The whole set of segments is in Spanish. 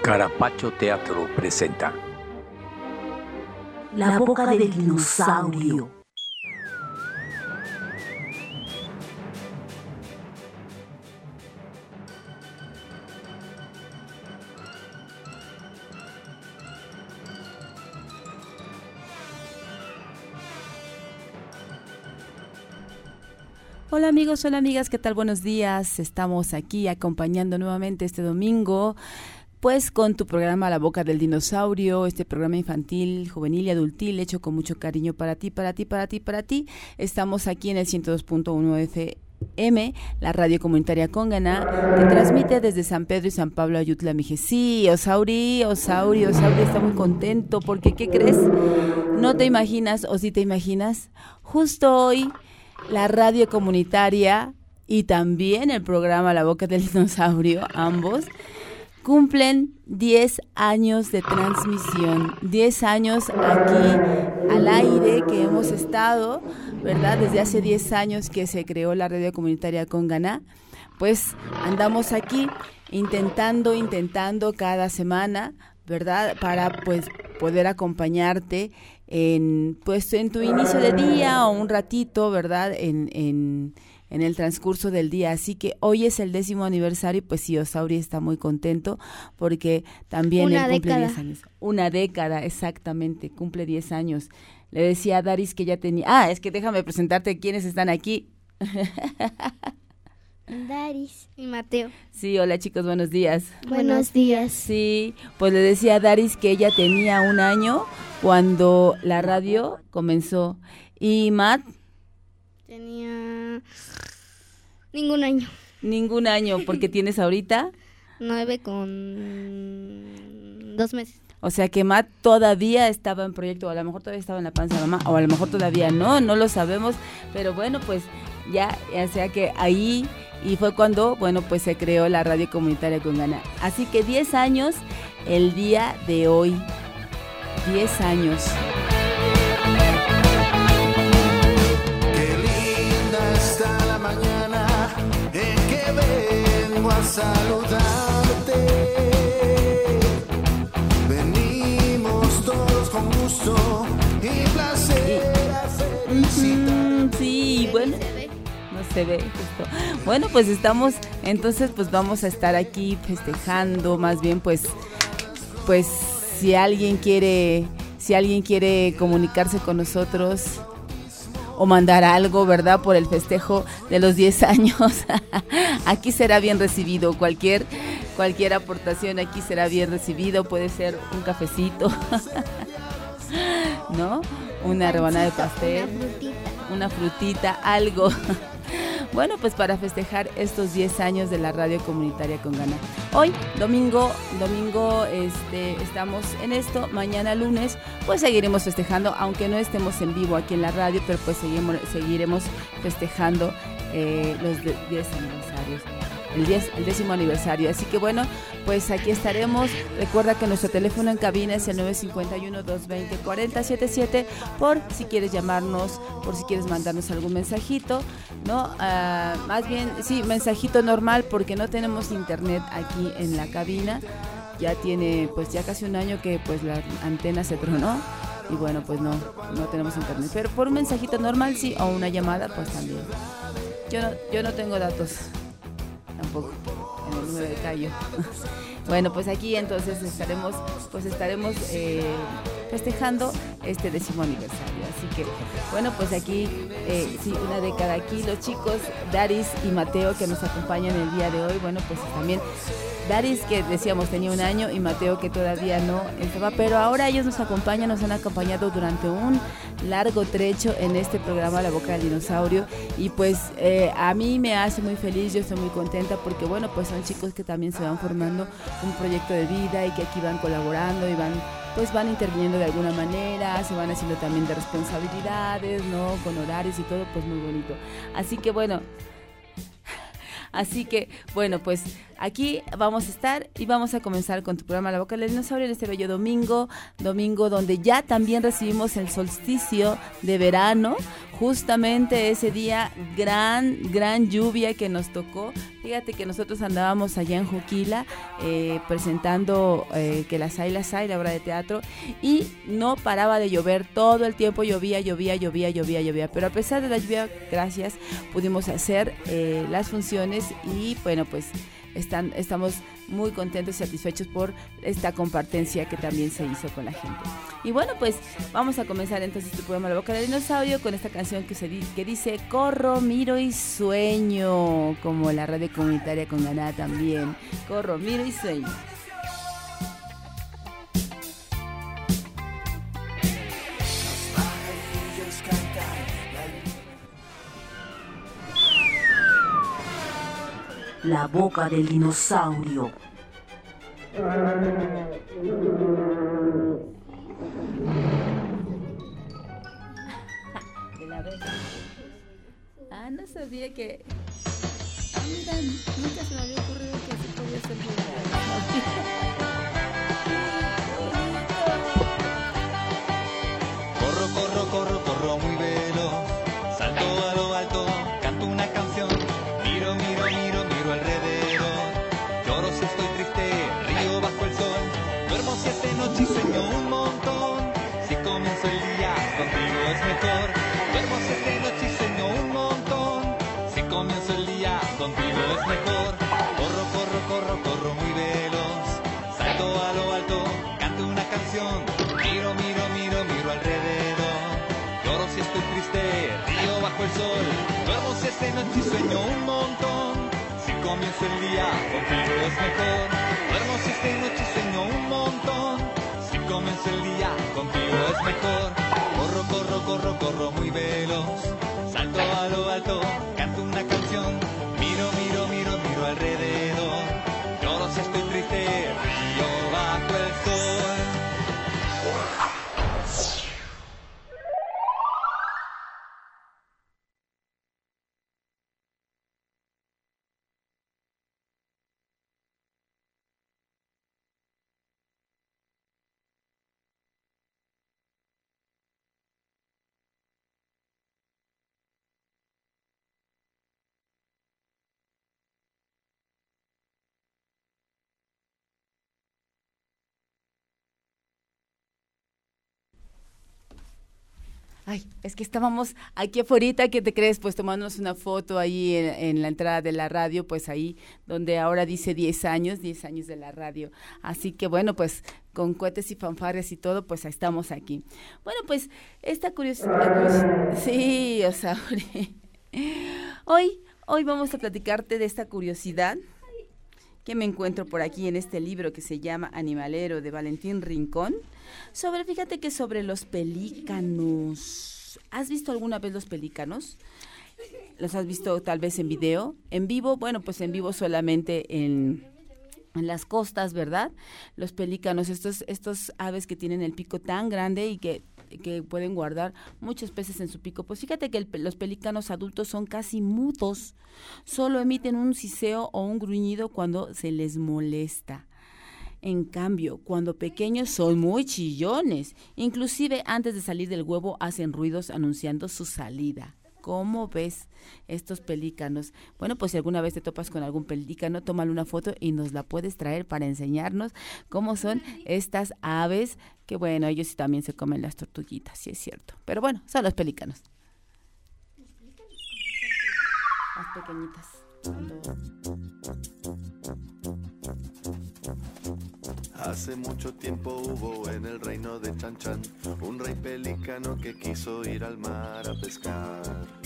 Carapacho Teatro presenta La boca del dinosaurio. Hola amigos, hola amigas, ¿qué tal? Buenos días. Estamos aquí acompañando nuevamente este domingo, pues con tu programa La Boca del Dinosaurio, este programa infantil, juvenil y adultil hecho con mucho cariño para ti, para ti, para ti, para ti. Estamos aquí en el 102.1 FM, la radio comunitaria Congana, que transmite desde San Pedro y San Pablo Ayutla, Mije. Sí, Osauri está muy contento porque, ¿qué crees? No te imaginas, o sí te imaginas, justo hoy la radio comunitaria y también el programa La Boca del Dinosaurio, ambos, cumplen 10 años de transmisión, 10 años aquí al aire que hemos estado, ¿verdad? Desde hace 10 años que se creó la radio comunitaria Congana, pues andamos aquí intentando cada semana, ¿verdad? Para pues poder acompañarte en tu inicio de día o un ratito, ¿verdad? En el transcurso del día. Así que hoy es el 10º aniversario y pues sí, Osauri está muy contento porque también él cumple 10 años. Una década, exactamente, cumple 10 años. Le decía a Daris que ya tenía... es que déjame presentarte quiénes están aquí. Daris y Mateo. Sí, hola chicos, buenos días. Buenos días. Sí, pues le decía a Daris que ella tenía 1 año cuando la radio comenzó. ¿Y Matt? Tenía ningún año. Ningún año, porque tienes ahorita 9 con 2 meses. O sea que Matt todavía estaba en proyecto, o a lo mejor todavía estaba en la panza de mamá, o a lo mejor todavía no lo sabemos, pero bueno, pues ya sea que ahí, y fue cuando, bueno, pues se creó la radio comunitaria Congana. Así que 10 años el día de hoy, 10 años. Qué linda está la mañana en que vengo a saludarte. Venimos todos con gusto y placer a felicitar. Sí, bueno, no se ve justo. Bueno, pues estamos, entonces pues vamos a estar aquí festejando, más bien pues si alguien quiere comunicarse con nosotros o mandar algo, ¿verdad? Por el festejo de los 10 años, aquí será bien recibido. Cualquier aportación aquí será bien recibido. Puede ser un cafecito, ¿no? Una rebanada de pastel, una frutita, algo. Bueno, pues para festejar estos 10 años de la radio comunitaria Congana. Hoy, domingo, estamos en esto. Mañana lunes, pues seguiremos festejando, aunque no estemos en vivo aquí en la radio, pero pues seguiremos festejando los 10 aniversarios. El 10º aniversario. Así que bueno, pues aquí estaremos. Recuerda que nuestro teléfono en cabina es el 951-220-4077 por si quieres llamarnos, por si quieres mandarnos algún mensajito, ¿no? Más bien, sí, mensajito normal porque no tenemos internet aquí en la cabina. Ya tiene pues ya casi 1 año que pues la antena se tronó y bueno, pues no tenemos internet. Pero por un mensajito normal sí, o una llamada pues también. Yo no tengo datos tampoco en el número de Cayo. Bueno, pues aquí entonces estaremos festejando este 10º aniversario. Así que, bueno, pues aquí, sí, 1 década aquí. Los chicos, Daris y Mateo, que nos acompañan el día de hoy, bueno, pues también Daris, que decíamos tenía 1 año, y Mateo, que todavía no estaba, pero ahora ellos nos han acompañado durante un largo trecho en este programa La Boca del Dinosaurio, y pues a mí me hace muy feliz, yo estoy muy contenta porque bueno, pues son chicos que también se van formando un proyecto de vida y que aquí van colaborando y van interviniendo de alguna manera, se van haciendo también de responsabilidades, ¿no? Con horarios y todo, pues muy bonito. Así que bueno, pues aquí vamos a estar y vamos a comenzar con tu programa La Boca del Dinosaurio en este bello domingo donde ya también recibimos el solsticio de verano, justamente ese día gran lluvia que nos tocó. Fíjate que nosotros andábamos allá en Juquila presentando que las hay, la obra de teatro, y no paraba de llover, todo el tiempo llovía, pero a pesar de la lluvia, gracias, pudimos hacer las funciones y bueno, pues estamos muy contentos y satisfechos por esta compartencia que también se hizo con la gente. Y bueno, pues vamos a comenzar entonces tu programa La Boca del Dinosaurio con esta canción que dice Corro, miro y sueño, como la radio comunitaria con Ganá también. Corro, miro y sueño. La Boca del Dinosaurio. No sabía que... mira, nunca se me había ocurrido que así podía ser Corro muy veloz, salto a lo alto, canto una canción, miro alrededor, lloro si estoy triste, río bajo el sol, duermo 7 noches y sueño un montón, si comienzo el día contigo es mejor, duermo 7 noches y sueño un montón, si comienzo el día contigo es mejor, corro muy veloz, salto a lo alto, canto una canción, miro alrededor, lloro si estoy triste, río bajo el sol, duermo 7 noches y sueño un montón, si comienzo el día contigo es mejor, duermo 7 noches y sueño un montón, si comienzo el día contigo es mejor, corro muy veloz, salto a lo alto, canto una canción, miro alrededor, lloro si estoy triste, río bajo el sol. Ay, es que estábamos aquí afuera, ¿qué te crees? Pues tomándonos una foto ahí en la entrada de la radio, pues ahí donde ahora dice 10 años de la radio. Así que bueno, pues con cohetes y fanfarrias y todo, pues estamos aquí. Bueno, pues esta curiosidad, sí, Osauri. Hoy vamos a platicarte de esta curiosidad que me encuentro por aquí en este libro que se llama Animalero de Valentín Rincón. Fíjate que sobre los pelícanos. ¿Has visto alguna vez los pelícanos? ¿Los has visto tal vez en video? ¿En vivo? Bueno, pues en vivo solamente en las costas, ¿verdad? Los pelícanos, estos aves que tienen el pico tan grande y que pueden guardar muchos peces en su pico. Pues fíjate que los pelícanos adultos son casi mudos, solo emiten un siseo o un gruñido cuando se les molesta. En cambio, cuando pequeños son muy chillones, inclusive antes de salir del huevo hacen ruidos anunciando su salida. ¿Cómo ves estos pelícanos? Bueno, pues si alguna vez te topas con algún pelícano, tómale una foto y nos la puedes traer para enseñarnos cómo son estas aves, que bueno, ellos también se comen las tortuguitas, sí es cierto. Pero bueno, son los pelícanos. Las pequeñitas. Hace mucho tiempo hubo en el reino de Chan Chan un rey pelícano que quiso ir al mar a pescar.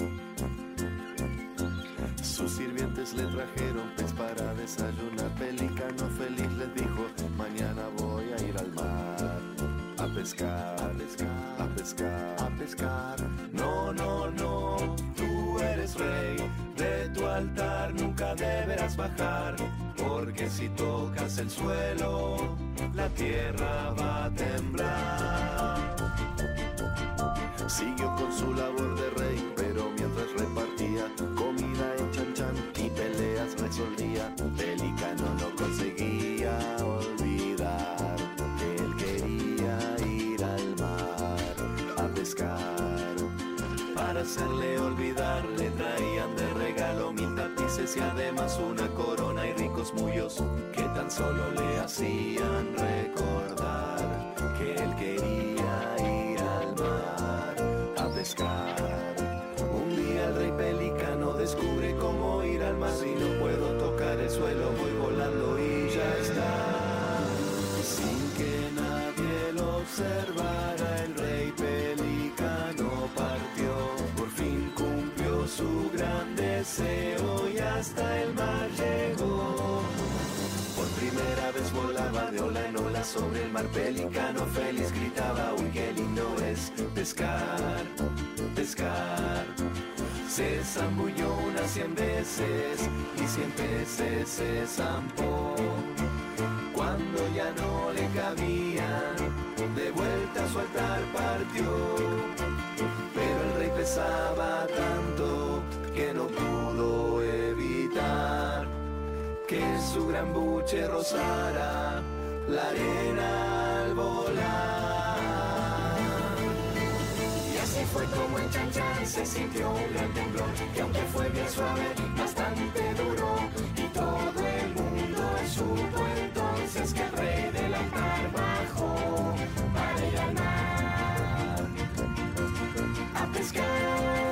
Sus sirvientes le trajeron pez para desayunar. Pelícano feliz les dijo: mañana voy a ir al mar a pescar, a pescar, a pescar, a pescar. No, no, no, tú eres rey, de tu altar nunca deberás bajar, porque si tocas el suelo, la tierra va a temblar. Siguió con su labor de rey, pero mientras repartía comida en Chan Chan y peleas resolvía, Pelícano no conseguía olvidar que él quería ir al mar a pescar. Para hacerle olvidar le traían de regalo 1000 tapices dulces y además una corona y ricos mullos que tan solo le hacían recordar que él quería ir al mar a pescar. Un día el rey pelicano descubre cómo ir al mar. Si no puedo tocar el suelo, voy volando y ya está. Sin que nadie lo observara, el rey pelicano partió. Por fin cumplió su gran deseo y hasta el mar llegó. Por primera vez volaba de ola en ola sobre el mar. Pelicano feliz gritaba: uy, qué lindo es pescar, pescar. Se zambulló unas 100 veces y 100 veces se zampó. Cuando ya no le cabían, de vuelta a su altar partió. Pero el rey pesaba tanto que no pudo evitar que su gran buche rozara la arena al volar. Y así fue como en Chan Chan se sintió un gran temblor, que aunque fue bien suave, bastante duró. Y todo el mundo supo entonces que el rey del altar bajó para ir al mar a pescar.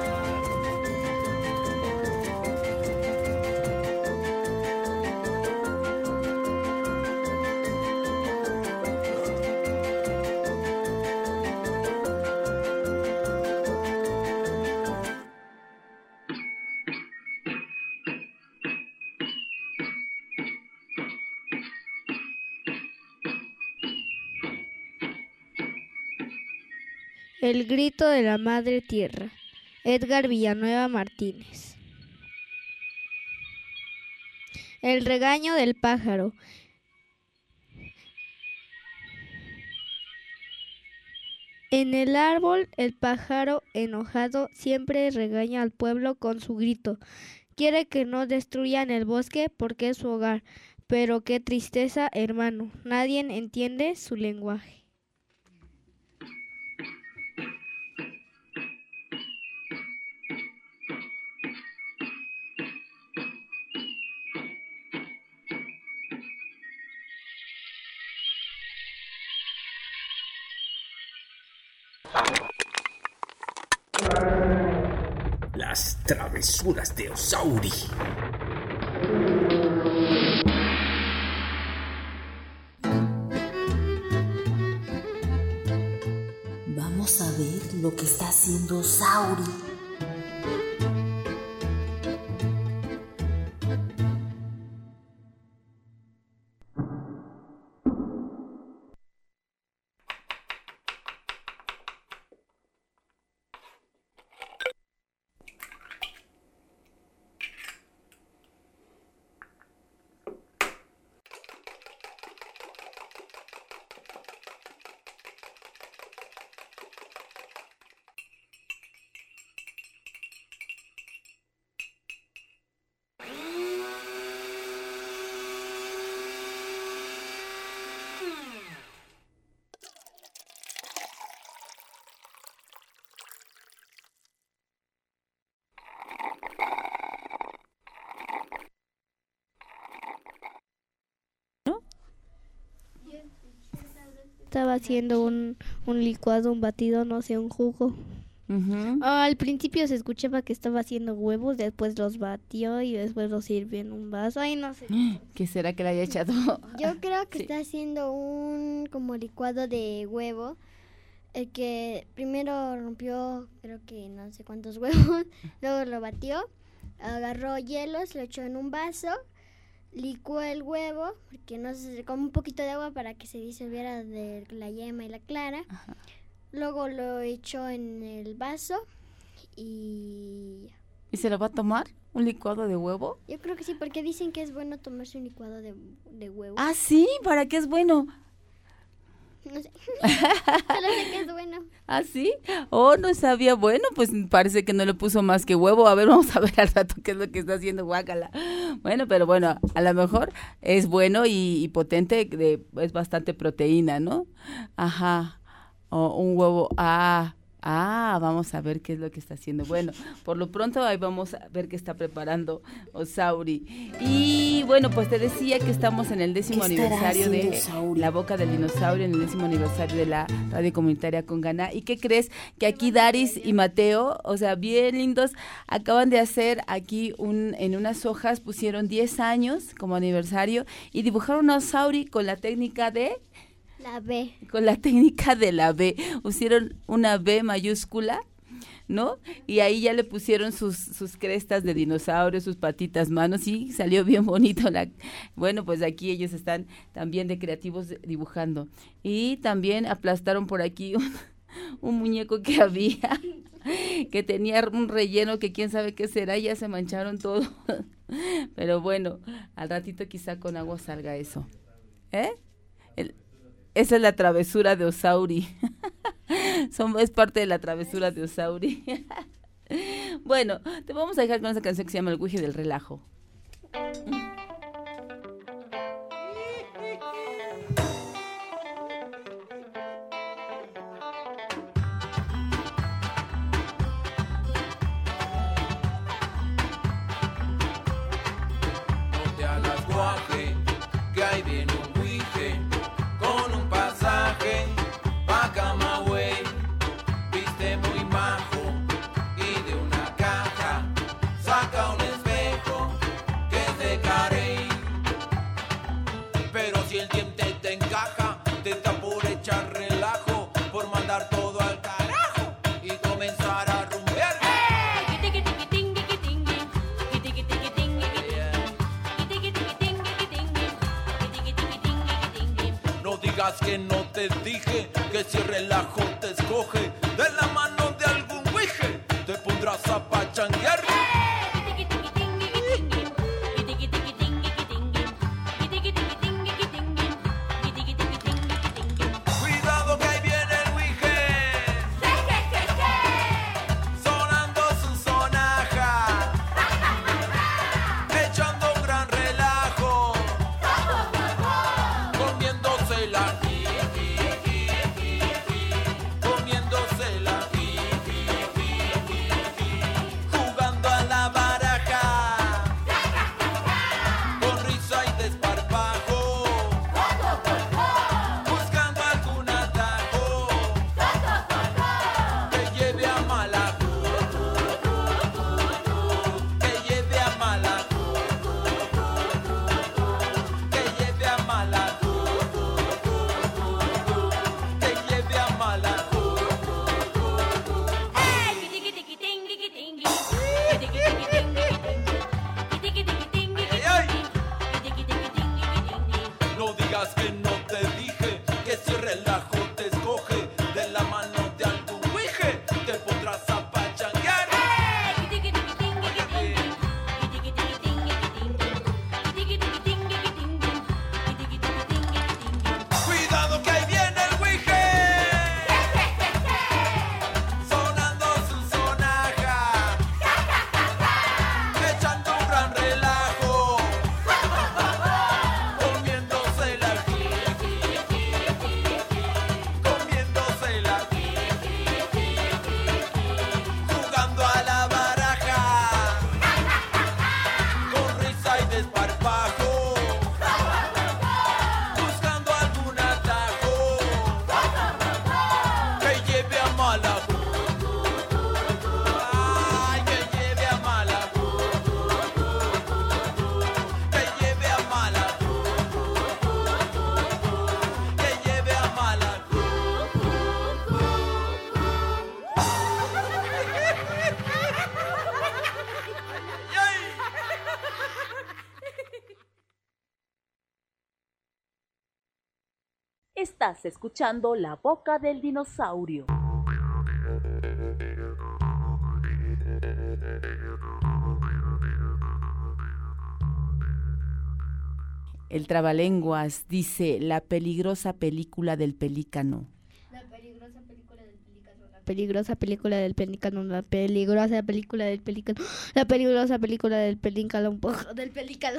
El grito de la madre tierra. Edgar Villanueva Martínez. El regaño del pájaro. En el árbol, el pájaro enojado siempre regaña al pueblo con su grito. Quiere que no destruyan el bosque porque es su hogar. Pero qué tristeza, hermano. Nadie entiende su lenguaje. Las travesuras de Osauri. Vamos a ver lo que está haciendo Osauri. Estaba haciendo un licuado, un batido, no sé, un jugo. Al principio se escuchaba que estaba haciendo huevos, después los batió y después los sirvió en un vaso. Ay, no sé. ¿Qué será que le haya echado? Yo creo que Sí. está haciendo un como licuado de huevo. El que primero rompió, creo que no sé cuántos huevos, luego lo batió, agarró hielos, lo echó en un vaso, licuó el huevo, porque no sé, con un poquito de agua para que se disolviera de la yema y la clara. Ajá. Luego lo echó en el vaso y ¿Y se lo va a tomar? ¿Un licuado de huevo? yo creo que sí, porque dicen que es bueno tomarse un licuado de huevo. Ah, sí, ¿para qué es bueno? No sé, solo sé que es bueno. ¿Ah, sí? Oh, no sabía. Bueno, pues parece que no le puso más que huevo. A ver, vamos a ver al rato qué es lo que está haciendo, guácala. Bueno, pero bueno, a lo mejor es bueno y potente, es bastante proteína, ¿no? Ajá. O un huevo. Ah, Vamos a ver qué es lo que está haciendo. Bueno, por lo pronto ahí vamos a ver qué está preparando Osauri. Y bueno, pues te decía que estamos en el 10º aniversario de Osauri? La Boca del Dinosaurio, en el 10º aniversario de la radio comunitaria Conganá. ¿Y qué crees? Que aquí Daris y Mateo, o sea, bien lindos, acaban de hacer aquí en unas hojas, pusieron 10 años como aniversario y dibujaron a Osauri con la técnica de... La B. Con la técnica de la B. Pusieron una B mayúscula, ¿no? Y ahí ya le pusieron sus crestas de dinosaurio, sus patitas, manos, y salió bien bonito. Bueno, pues aquí ellos están también de creativos dibujando. Y también aplastaron por aquí un muñeco que había, que tenía un relleno que quién sabe qué será, y ya se mancharon todo. Pero bueno, al ratito quizá con agua salga eso. Esa es la travesura de Osauri. Es parte de la travesura de Osauri. Bueno, te vamos a dejar con esa canción que se llama El Guije del Relajo. No te hagas guaje, que ahí viene un guije con un pasaje pa' Camagüey. Viste muy majo y de una caja saca un espejo que es de Carey. Pero si el diente te encaja, te está por echar relajo, por mandar todo al carajo y comenzar a rumbear. No digas que no te dije que si relajo te escoge de la mano de algún guije, te pondrás a pachanguear. Cuidado que ahí viene el guije, sonando su sonaja, echando un gran relajo, comiéndosela, comiéndosela, jugando a la baraja, con risa y desparpajo, buscando algún atajo que lleve a mala, que lleve a mala, que lleve a mala, que lleve a mala. No digas que no te dije que si relajo te escoge de la mano de algún guije, te pondrás a pachanguear. Cuidado que ahí viene el guije, sonando su sonaja, echando un gran relajo, comiéndosela, comiéndosela, jugando a la baraja, con risa y desparpajo, buscando algún atajo que lleve a mala, ay, que lleve a mala, que lleve a mala, que lleve a mala. Estás escuchando La Boca del Dinosaurio. El trabalenguas dice La peligrosa película del pelícano. La peligrosa película del pelícano. La peligrosa película del pelícano. La peligrosa película del pelícano. La peligrosa película del pelícano. Un poco del pelícano.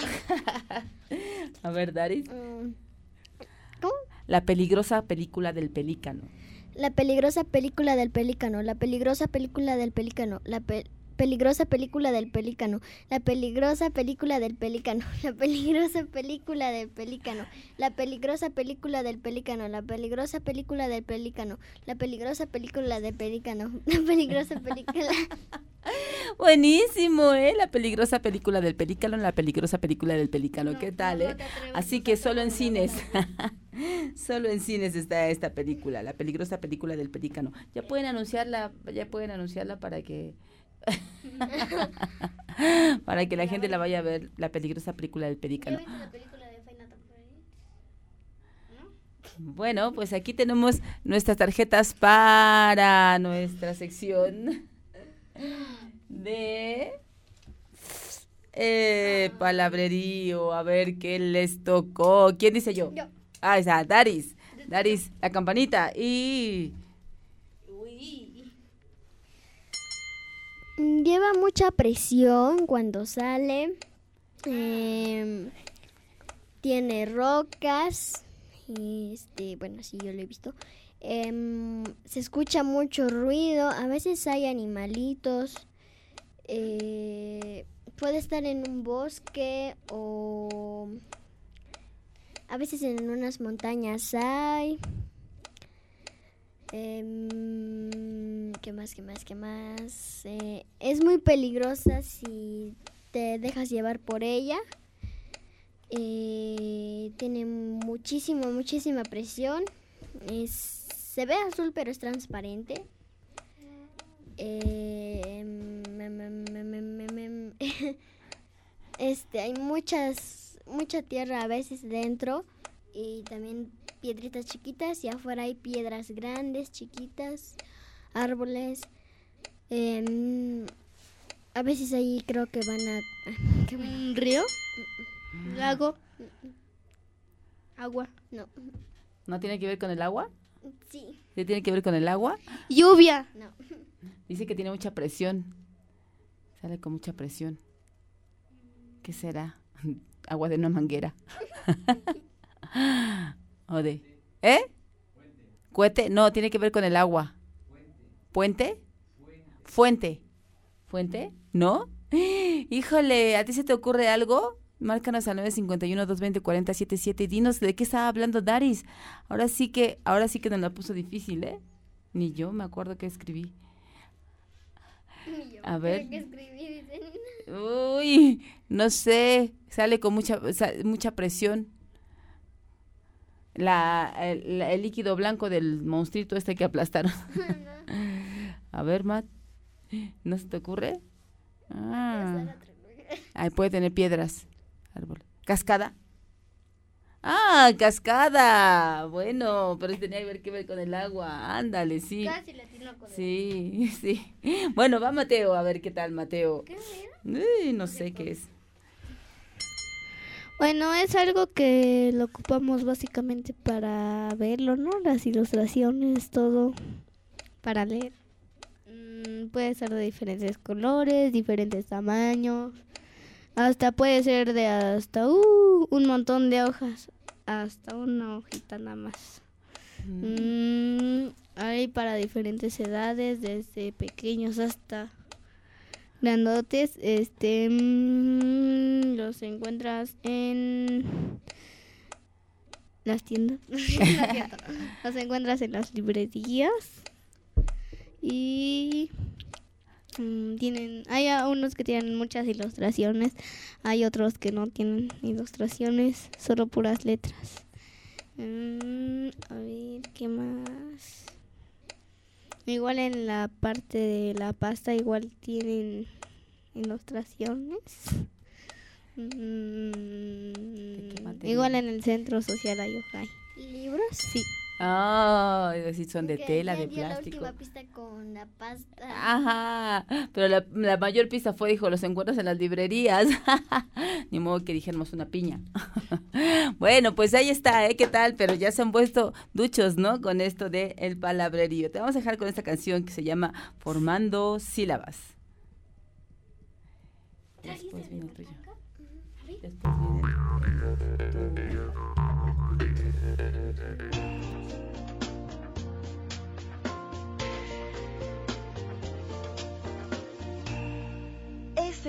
A ver, Daris. ¿Cómo? La peligrosa película del pelícano. La peligrosa película del pelícano. La peligrosa película del pelícano. La peligrosa película del pelícano. La peligrosa película del pelícano. La peligrosa película del pelícano. La peligrosa película del pelícano. La peligrosa película del pelícano. La peligrosa película del pelícano. La peligrosa película. Buenísimo, la peligrosa película del pelícano, la peligrosa película del pelícano. ¿Qué tal, Así que solo en cines. Solo en cines está esta película, la peligrosa película del pelícano. Ya pueden anunciarla para que para que la gente la vaya a ver, la peligrosa película del pelícano. ¿Ya viste la película de Five Nights at Freddy's? ¿No? Bueno, pues aquí tenemos nuestras tarjetas para nuestra sección de palabrerío. A ver qué les tocó. ¿Quién dice yo? Yo. Ah, esa, Daris, la campanita. Y lleva mucha presión cuando sale. Tiene rocas. Bueno, sí, yo lo he visto. Se escucha mucho ruido. A veces hay animalitos. Puede estar en un bosque o a veces en unas montañas hay. ¿Qué más? Es muy peligrosa si te dejas llevar por ella. Tiene muchísima presión. Se ve azul, pero es transparente. Hay mucha tierra a veces dentro y también piedritas chiquitas, y afuera hay piedras grandes, chiquitas, árboles. A veces ahí creo que van a... ¿Un río? ¿Lago? ¿Agua? No. ¿No tiene que ver con el agua? Sí. ¿Sí tiene que ver con el agua? ¿Lluvia? No. Dice que tiene mucha presión. Sale con mucha presión. ¿Qué será? Agua de una manguera. O de... ¿Cohete? No, tiene que ver con el agua. ¿Puente? Fuente. ¿Fuente? ¿No? Híjole, ¿a ti se te ocurre algo? Márcanos al 951-220-4077 y dinos de qué estaba hablando Daris. Ahora sí que nos la puso difícil, Ni yo me acuerdo qué escribí. A ver. ¿Qué escribí? Uy, no sé, sale con mucha presión. El líquido blanco del monstruito que aplastaron. A ver, Matt, ¿no se te ocurre? Puede tener piedras. Árbol. ¿Cascada? ¡Ah, cascada! Bueno, pero tenía que ver con el agua. Ándale, sí. Casi latino con sí. Bueno, va Mateo, a ver qué tal, Mateo. ¿Qué era? No sé qué es. Bueno, es algo que lo ocupamos básicamente para verlo, ¿no? Las ilustraciones, todo para leer. Puede ser de diferentes colores, diferentes tamaños. Hasta puede ser de hasta un montón de hojas, hasta una hojita nada más. Hay para diferentes edades, desde pequeños hasta grandotes. Los encuentras en las tiendas. Los encuentras en las librerías y hay unos que tienen muchas ilustraciones, hay otros que no tienen ilustraciones, solo puras letras. A ver, ¿qué más? Igual en la parte de la pasta igual tienen ilustraciones. Igual en el centro social hay ¿Libros? Sí. Sí, son de tela, de plástico. La última pista con la pasta. Ajá, pero la mayor pista dijo, los encuentras en las librerías. Ni modo que dijéramos una piña. Bueno, pues ahí está, ¿qué tal? Pero ya se han puesto duchos, ¿no? Con esto de el palabrerío. Te vamos a dejar con esta canción que se llama Formando Sílabas. Después viene el tuyo. Después viene el...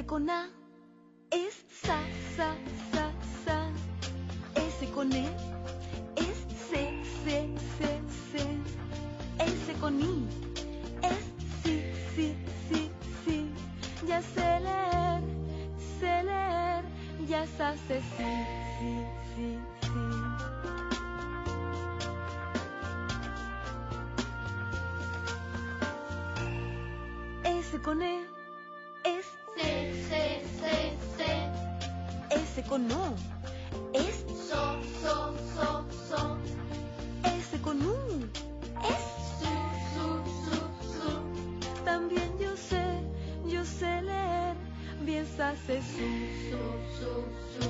S con A es sa, sa, sa, sa. S con E es se, se, se, se. S con I es si, si, si, si. Ya sé leer, ya se hace sí, sí, sí, sí. S con E es se, se, se, se. S con O es so, so, so, so. S con U es su, su, su, su. También yo sé leer, bien se hace su, su, su, su.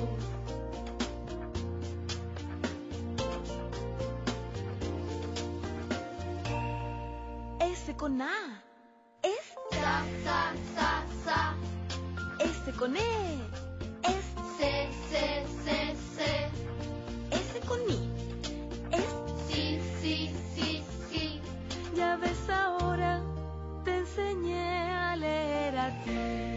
S con A es sa, sa, sa, sa. S con E es se, se, se, se. S con I es sí, sí, sí, sí. Ya ves, ahora te enseñé a leer a ti.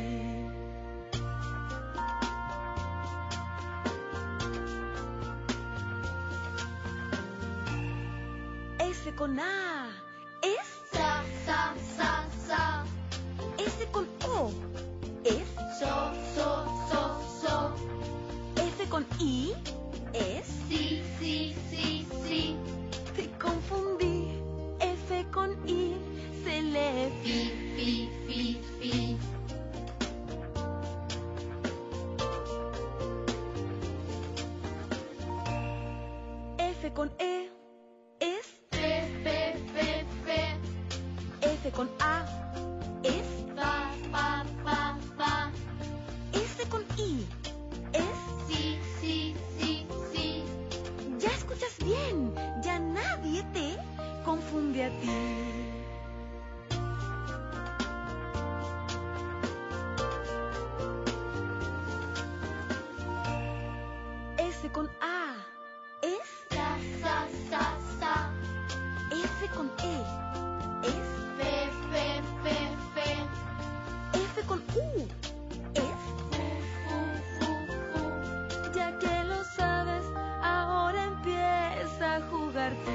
S con A es sa, sa, sa, sa. S con O es so, so, so, so. S con I es sí, sí, sí, sí. Te confundí, F con I se lee fi, fi, fi, fi. F con E es fe, fe, fe, fe. F con A es fa, fa, fa, fa. S con I es sí, sí, sí, sí. Ya escuchas bien, ya nadie te confunde a ti. S con A es sa, sa, sa, sa. F con E es fe, fe, fe, fe. F con U es fu, fu, fu, fu. Ya que lo sabes, ahora empieza a jugar tú.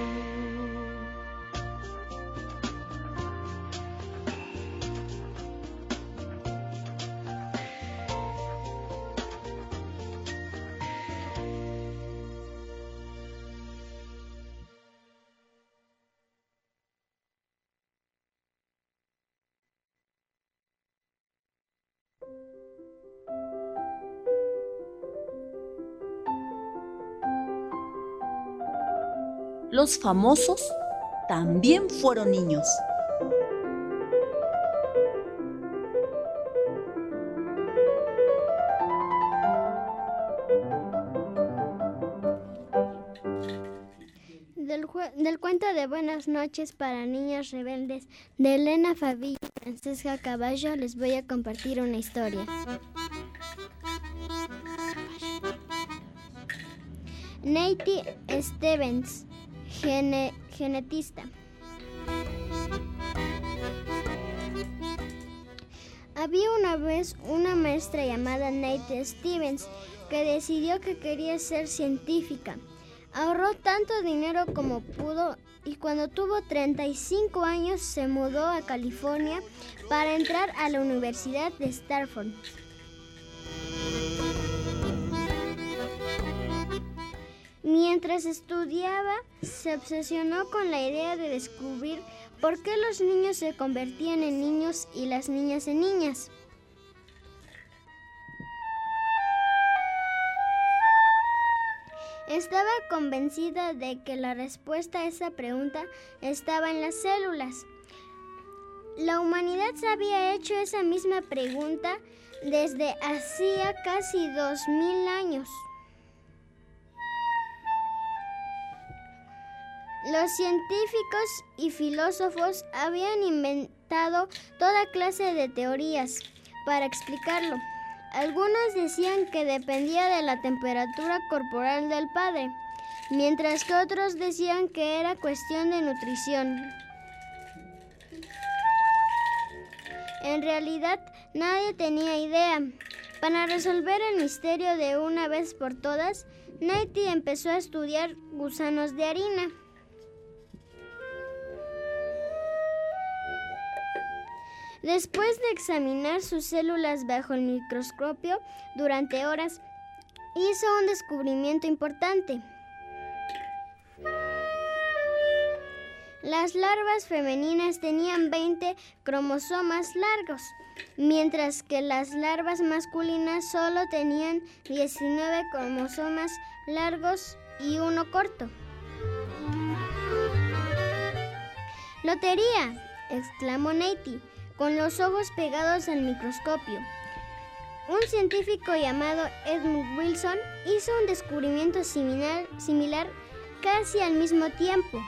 Los famosos también fueron niños. Del cuento de Buenas noches para niños rebeldes de Elena Favilli y Francesca Caballo les voy a compartir una historia. Nettie Stevens, genetista. Había una vez una maestra llamada Nettie Stevens que decidió que quería ser científica. Ahorró tanto dinero como pudo y cuando tuvo 35 años se mudó a California para entrar a la Universidad de Stanford. Mientras estudiaba, se obsesionó con la idea de descubrir por qué los niños se convertían en niños y las niñas en niñas. Estaba convencida de que la respuesta a esa pregunta estaba en las células. La humanidad se había hecho esa misma pregunta desde hacía casi 2000 años. Los científicos y filósofos habían inventado toda clase de teorías para explicarlo. Algunos decían que dependía de la temperatura corporal del padre, mientras que otros decían que era cuestión de nutrición. En realidad, Nadie tenía idea. Para resolver el misterio de una vez por todas, Nighty empezó a estudiar gusanos de harina. Después de examinar sus células bajo el microscopio durante horas, hizo un descubrimiento importante. Las larvas femeninas tenían 20 cromosomas largos, mientras que las larvas masculinas solo tenían 19 cromosomas largos y uno corto. ¡Lotería!, exclamó Nighty, con los ojos pegados al microscopio. Un científico llamado Edmund Wilson hizo un descubrimiento similar casi al mismo tiempo.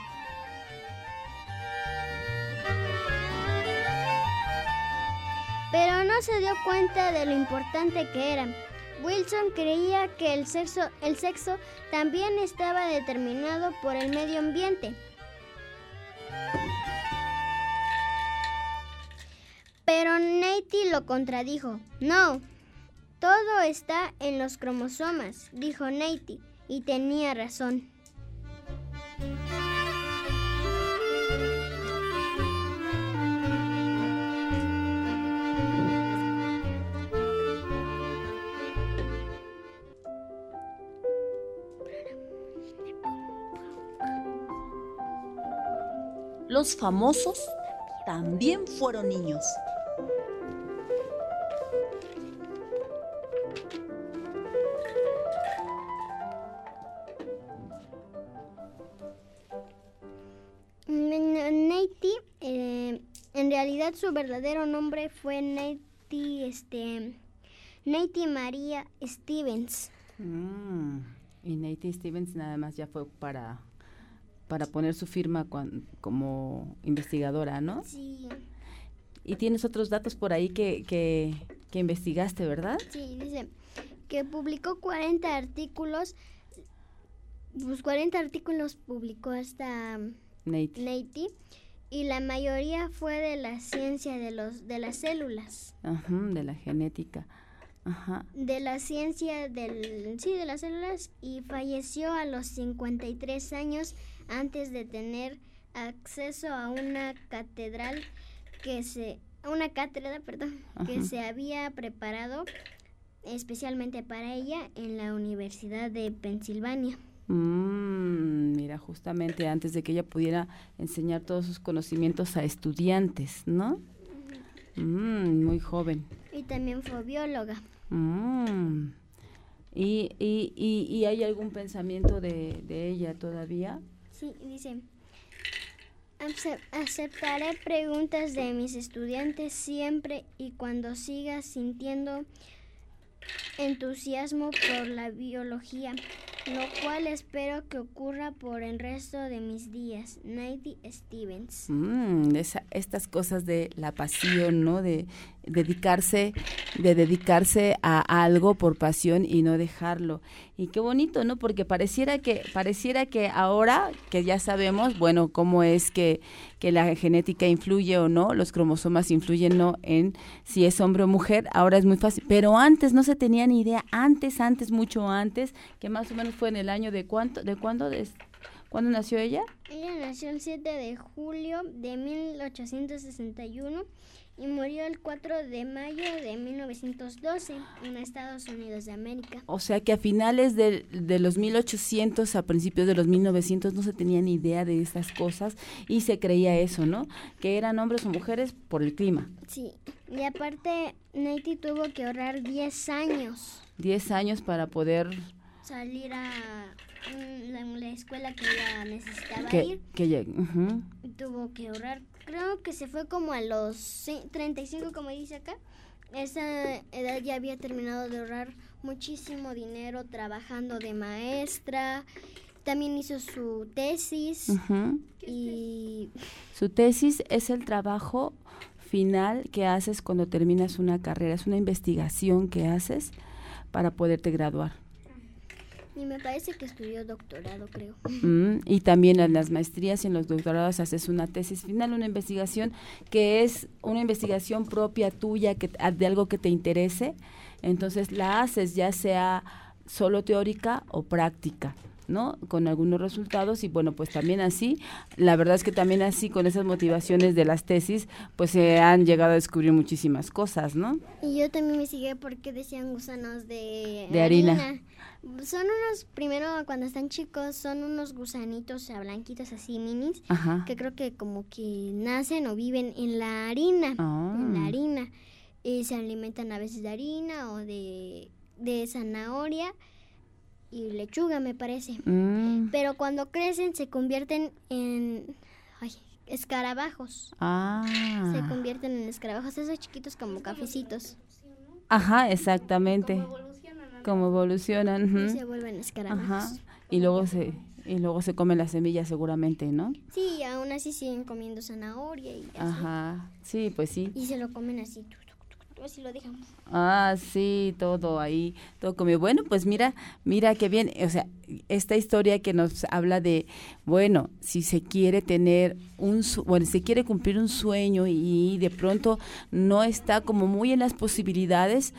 Pero no se dio cuenta de lo importante que era. Wilson creía que el sexo también estaba determinado por el medio ambiente. Pero Nighty lo contradijo. No, todo está en los cromosomas, dijo Nighty, y tenía razón. Los famosos también fueron niños. Nighty, en realidad su verdadero nombre fue Nighty Maria Stevens. Y Nighty Stevens nada más ya fue para poner su firma como investigadora, ¿no? Sí. Y tienes otros datos por ahí que investigaste, ¿verdad? Sí, dice que publicó 40 artículos. Pues 40 artículos publicó hasta Nighty, y la mayoría fue de la ciencia de las células. Ajá, de la genética. Ajá. De la ciencia de las células, y falleció a los 53 años antes de tener acceso a una cátedra que se había preparado especialmente para ella en la Universidad de Pensilvania. Mira, justamente antes de que ella pudiera enseñar todos sus conocimientos a estudiantes, ¿no? Muy joven. Y también fue bióloga. ¿Y hay algún pensamiento de ella todavía? Sí, dice: aceptaré preguntas de mis estudiantes siempre y cuando siga sintiendo entusiasmo por la biología, lo cual espero que ocurra por el resto de mis días. Nighty Stevens. Estas cosas de la pasión, ¿no? De dedicarse a algo por pasión y no dejarlo. Y qué bonito, ¿no? Porque pareciera que ahora que ya sabemos, bueno, cómo es que la genética influye o no, los cromosomas influyen no en si es hombre o mujer, ahora es muy fácil. Pero antes no se tenía ni idea, mucho antes, que más o menos fue en el año ¿cuándo nació ella? Ella nació el 7 de julio de 1861 y murió el 4 de mayo de 1912 en Estados Unidos de América. O sea que a finales de los 1800, a principios de los 1900, no se tenía ni idea de estas cosas y se creía eso, ¿no? Que eran hombres o mujeres por el clima. Sí, y aparte Nighty tuvo que ahorrar 10 años. 10 años para poder salir a la escuela que ella necesitaba ir. Tuvo que ahorrar, creo que se fue como a los 35, como dice acá. Esa edad ya había terminado de ahorrar muchísimo dinero trabajando de maestra. También hizo su tesis. Y su tesis es el trabajo final que haces cuando terminas una carrera, es una investigación que haces para poderte graduar. Y me parece que estudió doctorado, creo. Y también en las maestrías y en los doctorados haces una tesis final, una investigación que es una investigación propia tuya, de algo que te interese. Entonces la haces ya sea solo teórica o práctica, ¿no? Con algunos resultados y bueno, pues también así, la verdad es que también así con esas motivaciones de las tesis, pues se han llegado a descubrir muchísimas cosas, ¿no? Y yo también me sigue porque decían gusanos de harina. Son unos, primero cuando están chicos, son unos gusanitos blanquitos así minis, que creo que como que nacen o viven en la harina, y se alimentan a veces de harina o de zanahoria y lechuga, me parece. Pero cuando crecen se convierten en escarabajos. Se convierten en escarabajos, esos chiquitos como cafecitos. Ajá, exactamente. Como evolucionan. Y se vuelven escarabajos. Y luego se comen las semillas seguramente, ¿no? Sí, aún así siguen comiendo zanahoria y así. Sí, pues sí. Y se lo comen así. Así lo dejamos. Sí, todo ahí, todo comido. Bueno, pues mira qué bien, o sea, esta historia que nos habla de, bueno, si se quiere tener se quiere cumplir un sueño y de pronto no está como muy en las posibilidades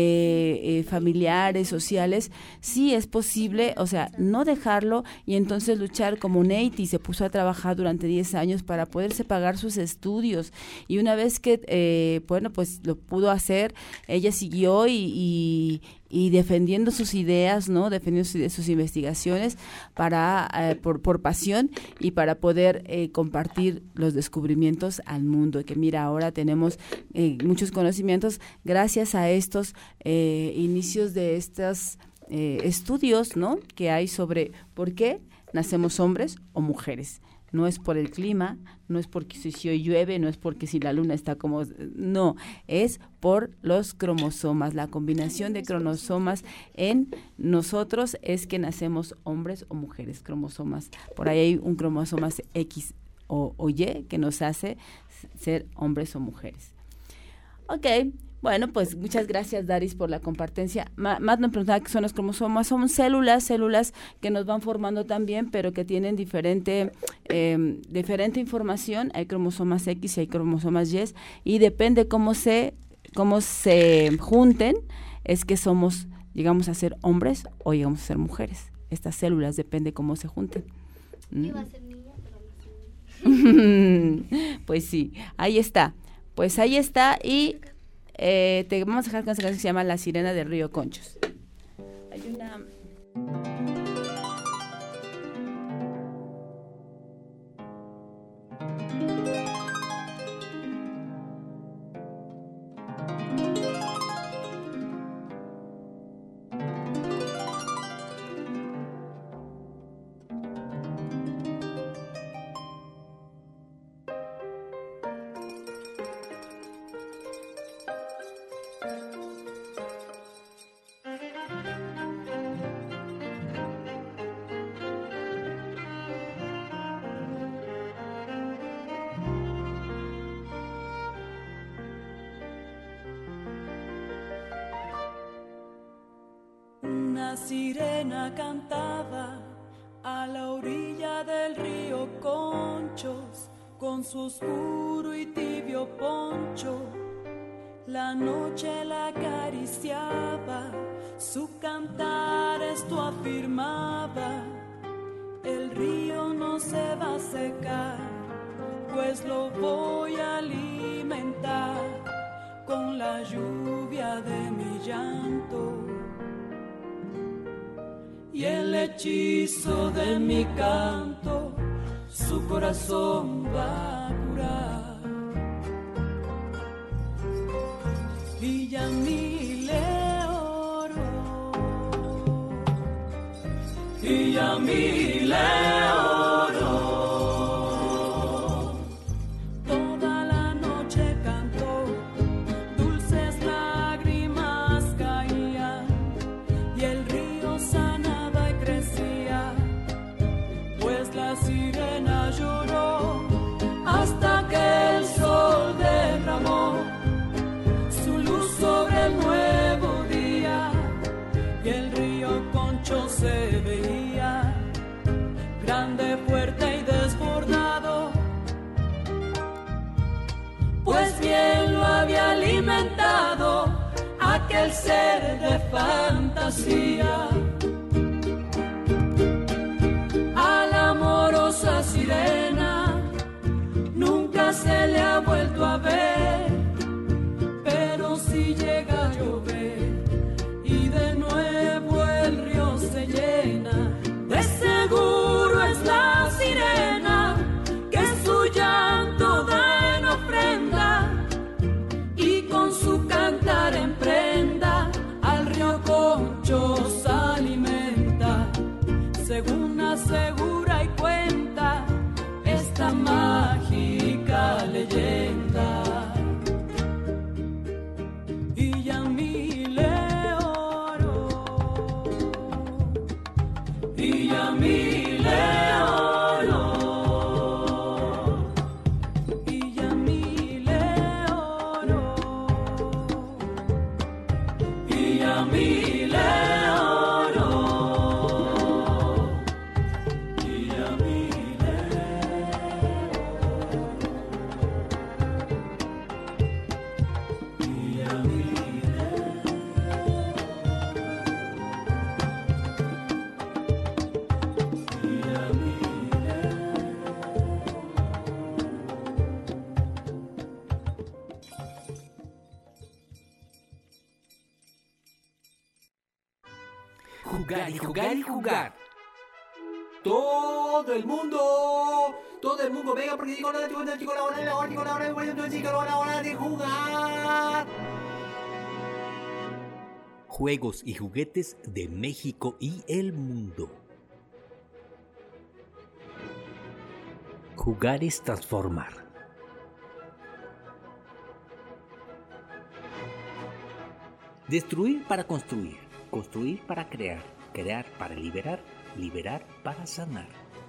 familiares, sociales, sí es posible, o sea, no dejarlo y entonces luchar como Neity se puso a trabajar durante 10 años para poderse pagar sus estudios y una vez que, pues lo pudo hacer, ella siguió y defendiendo sus ideas, ¿no? Defendiendo sus investigaciones por pasión y para poder compartir los descubrimientos al mundo. Y que mira, ahora tenemos muchos conocimientos gracias a estos inicios de estos estudios, ¿no? Que hay sobre por qué nacemos hombres o mujeres. No es por el clima, no es porque si hoy llueve, no es porque si la luna está como... No, es por los cromosomas. La combinación de cromosomas en nosotros es que nacemos hombres o mujeres, cromosomas. Por ahí hay un cromosoma X o Y que nos hace ser hombres o mujeres. Ok. Bueno, pues muchas gracias, Daris, por la compartencia. Matt nos preguntaba qué son los cromosomas. Son células que nos van formando también, pero que tienen diferente información. Hay cromosomas X y hay cromosomas Y, y depende cómo se junten, es que llegamos a ser hombres o llegamos a ser mujeres. Estas células depende cómo se junten. Iba a ser niña, pero Pues sí, ahí está. Y... te vamos a dejar con esa canción que se llama La Sirena del Río Conchos. Hay una... Una sirena cantaba a la orilla del río Conchos, con su oscuro y tibio poncho. La noche la acariciaba, su cantar esto afirmaba: el río no se va a secar, pues lo voy a alimentar con la lluvia de mi llanto. Y el hechizo de mi canto su corazón va a curar. Y ya mi le oro, y ya mi le oro. Toda la noche cantó, dulces lágrimas caían, y el río sanaba y crecía, pues la sirena lloró hasta que el sol derramó su luz sobre el nuevo día, y el río con Concho se veía grande, fuerte y desbordado, pues bien lo había alimentado aquel ser de fantasía. A la amorosa sirena nunca se le ha vuelto a ver, pero si llega a llover y de nuevo el río se llena, de seguro es la sirena que su llanto da en ofrenda y con su cantar en prenda al río Concho se alimenta, según asegura y cuenta esta mágica leyenda. Y a mí le oro, y a mí le oro, y a mí le oro, y a mí le oro, y a mí Jugar y jugar y jugar. Todo el mundo, venga, porque digo la hora de jugar. Juegos y juguetes de México y el mundo. Jugar es transformar. Destruir para construir, construir para crear, crear para liberar, liberar para sanar.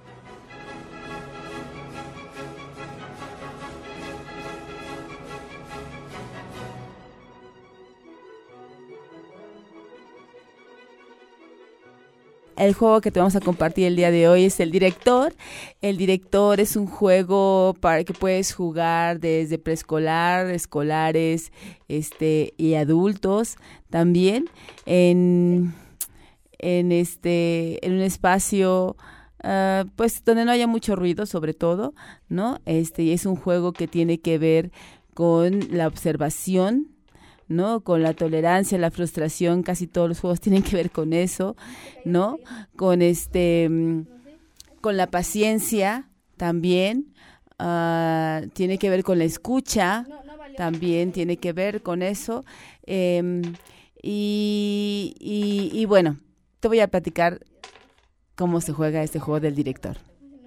El juego que te vamos a compartir el día de hoy es El Director. El Director es un juego para que puedes jugar desde preescolar, escolares, y adultos también en un espacio pues donde no haya mucho ruido, sobre todo, ¿no? Y es un juego que tiene que ver con la observación, ¿no? Con la tolerancia, la frustración, casi todos los juegos tienen que ver con eso, ¿no? Con con la paciencia también, tiene que ver con la escucha, también tiene que ver con eso, y bueno, te voy a platicar cómo se juega este juego del Director.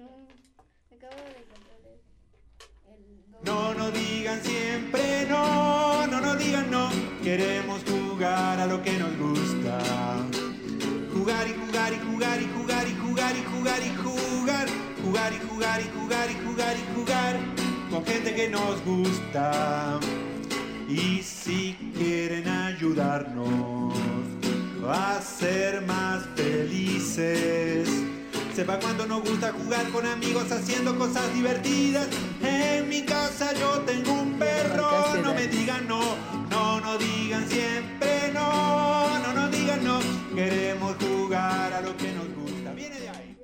No nos digan siempre no, no nos digan no. Queremos jugar a lo que nos gusta. Jugar y jugar y jugar y jugar y jugar y jugar y jugar. Jugar y jugar y jugar y jugar y jugar con gente que nos gusta. Y si quieren ayudarnos a ser más felices, sepa cuando nos gusta jugar con amigos haciendo cosas divertidas. En mi casa yo tengo un perro, no me digan no, no nos digan siempre no, no nos digan no. Queremos jugar a lo que nos gusta. Viene de ahí.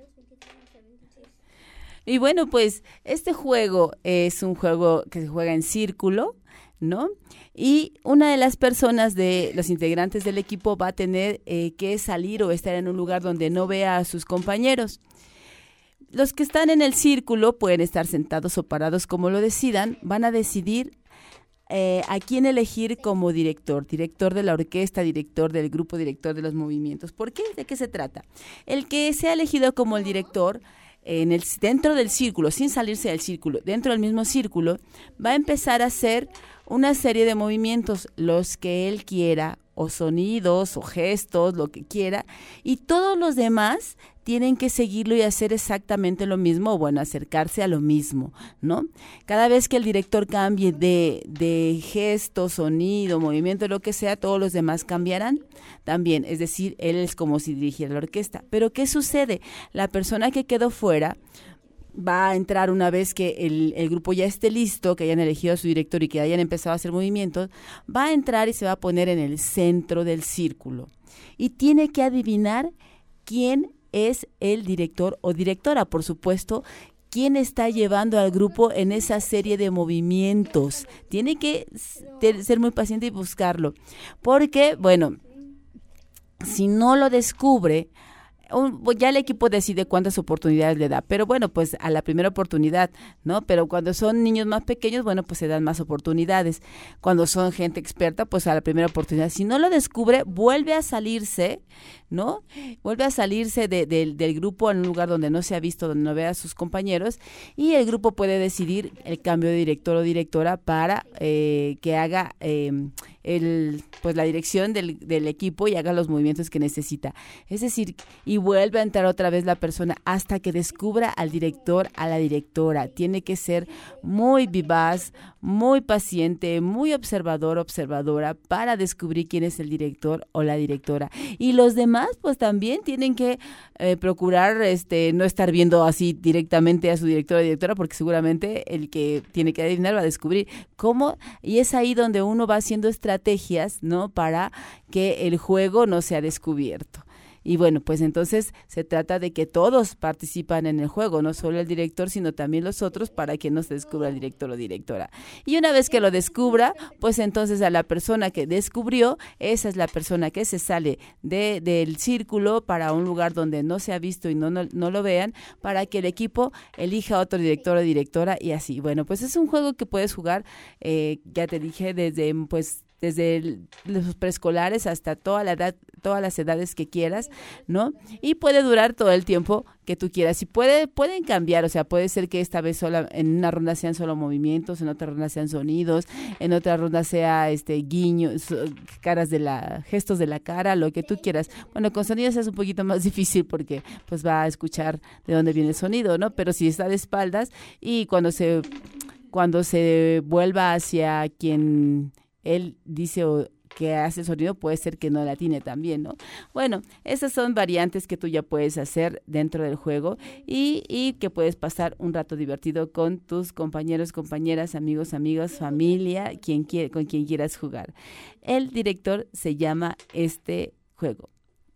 Y bueno, pues este juego es un juego que se juega en círculo, ¿no? Y una de las personas de los integrantes del equipo va a tener que salir o estar en un lugar donde no vea a sus compañeros. Los que están en el círculo pueden estar sentados o parados como lo decidan, van a decidir a quién elegir como director de la orquesta, director del grupo, director de los movimientos. ¿Por qué? ¿De qué se trata? El que sea elegido como el director dentro del círculo, sin salirse del círculo, dentro del mismo círculo, va a empezar a hacer una serie de movimientos, los que él quiera, o sonidos, o gestos, lo que quiera, y todos los demás tienen que seguirlo y hacer exactamente lo mismo, o bueno, acercarse a lo mismo, ¿no? Cada vez que el director cambie de gesto, sonido, movimiento, lo que sea, todos los demás cambiarán también, es decir, él es como si dirigiera la orquesta. Pero ¿qué sucede? La persona que quedó fuera va a entrar una vez que el grupo ya esté listo, que hayan elegido a su director y que hayan empezado a hacer movimientos, va a entrar y se va a poner en el centro del círculo. Y tiene que adivinar quién es el director o directora, por supuesto, quién está llevando al grupo en esa serie de movimientos. Tiene que ser muy paciente y buscarlo, porque, bueno, si no lo descubre, ya el equipo decide cuántas oportunidades le da, pero bueno, pues a la primera oportunidad, ¿no? Pero cuando son niños más pequeños, bueno, pues se dan más oportunidades. Cuando son gente experta, pues a la primera oportunidad. Si no lo descubre, vuelve a salirse, ¿no? Vuelve a salirse del grupo en un lugar donde no se ha visto, donde no vea a sus compañeros, y el grupo puede decidir el cambio de director o directora para que haga pues la dirección del equipo y haga los movimientos que necesita. Es decir, y vuelve a entrar otra vez la persona hasta que descubra al director, a la directora. Tiene que ser muy vivaz, muy paciente, muy observadora para descubrir quién es el director o la directora. Y los demás, pues también tienen que procurar no estar viendo así directamente a su director o directora, porque seguramente el que tiene que adivinar va a descubrir cómo, y es ahí donde uno va haciendo estrategias, ¿no? Para que el juego no sea descubierto. Y bueno, pues entonces se trata de que todos participan en el juego, no solo el director, sino también los otros, para que no se descubra el director o directora. Y una vez que lo descubra, pues entonces a la persona que descubrió, esa es la persona que se sale del círculo para un lugar donde no se ha visto y no lo vean, para que el equipo elija otro director o directora y así. Bueno, pues es un juego que puedes jugar, ya te dije, desde los preescolares hasta todas las edades que quieras, ¿no? Y puede durar todo el tiempo que tú quieras. Y pueden cambiar, o sea, puede ser que esta vez en una ronda sean solo movimientos, en otra ronda sean sonidos, en otra ronda sea guiños, gestos de la cara, lo que tú quieras. Bueno, con sonidos es un poquito más difícil porque pues va a escuchar de dónde viene el sonido, ¿no? Pero si está de espaldas y cuando se vuelva hacia quien él dice o que hace el sonido, puede ser que no la atine también, ¿no? Bueno, esas son variantes que tú ya puedes hacer dentro del juego y que puedes pasar un rato divertido con tus compañeros, compañeras, amigos, amigas, familia, con quien quieras jugar. El director se llama este juego.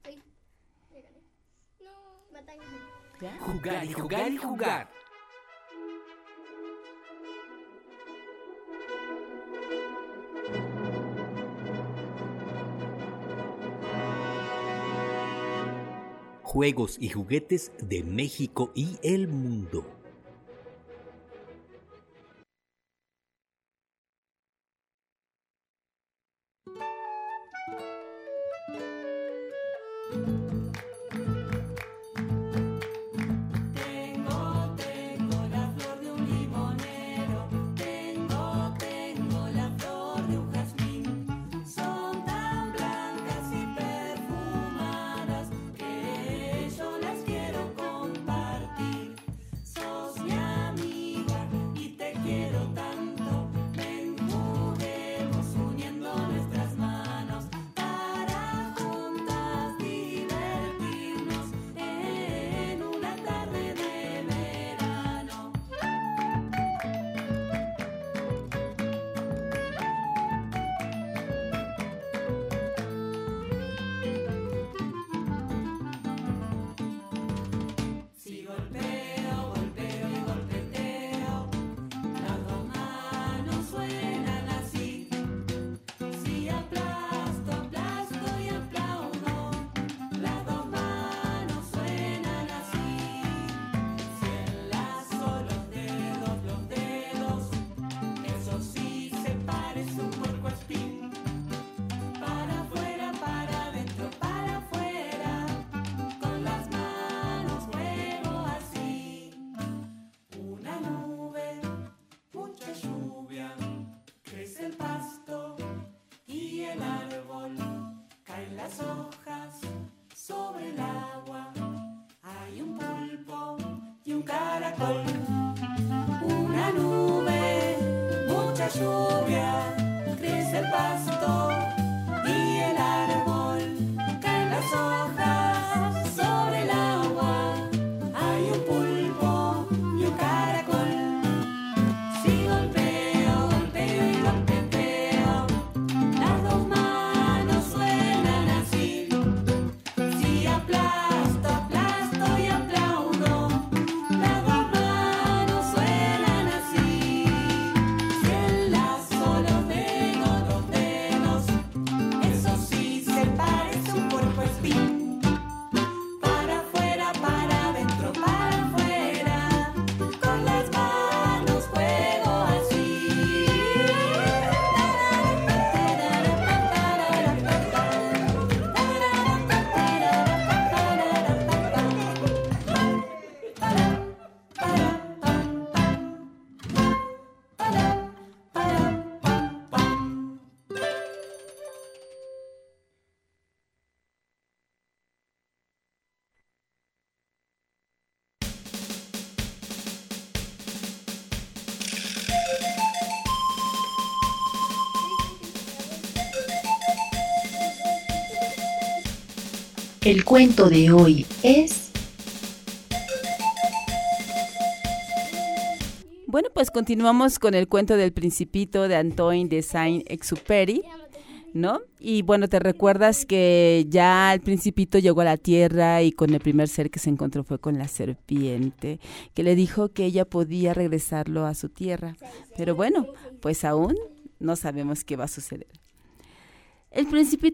Jugar y jugar y jugar. Juegos y juguetes de México y el mundo. Son la lluvia crece el pasto y el árbol caen las hojas sobre el agua. Hay un pulpo y un caracol. Si golpeo, golpeo y golpeteo, las dos manos suenan así. Si aplasto, aplasto y aplaudo, las dos manos suenan así. Si enlazo los dedos, eso sí se parece un puerco espín. Para afuera, para adentro, para afuera, con las manos juego así. El cuento de hoy es... Bueno, pues continuamos con el cuento del Principito de Antoine de Saint-Exupéry, ¿no? Y bueno, te recuerdas que ya el Principito llegó a la tierra y con el primer ser que se encontró fue con la serpiente, que le dijo que ella podía regresarlo a su tierra. Pero bueno, pues aún no sabemos qué va a suceder. El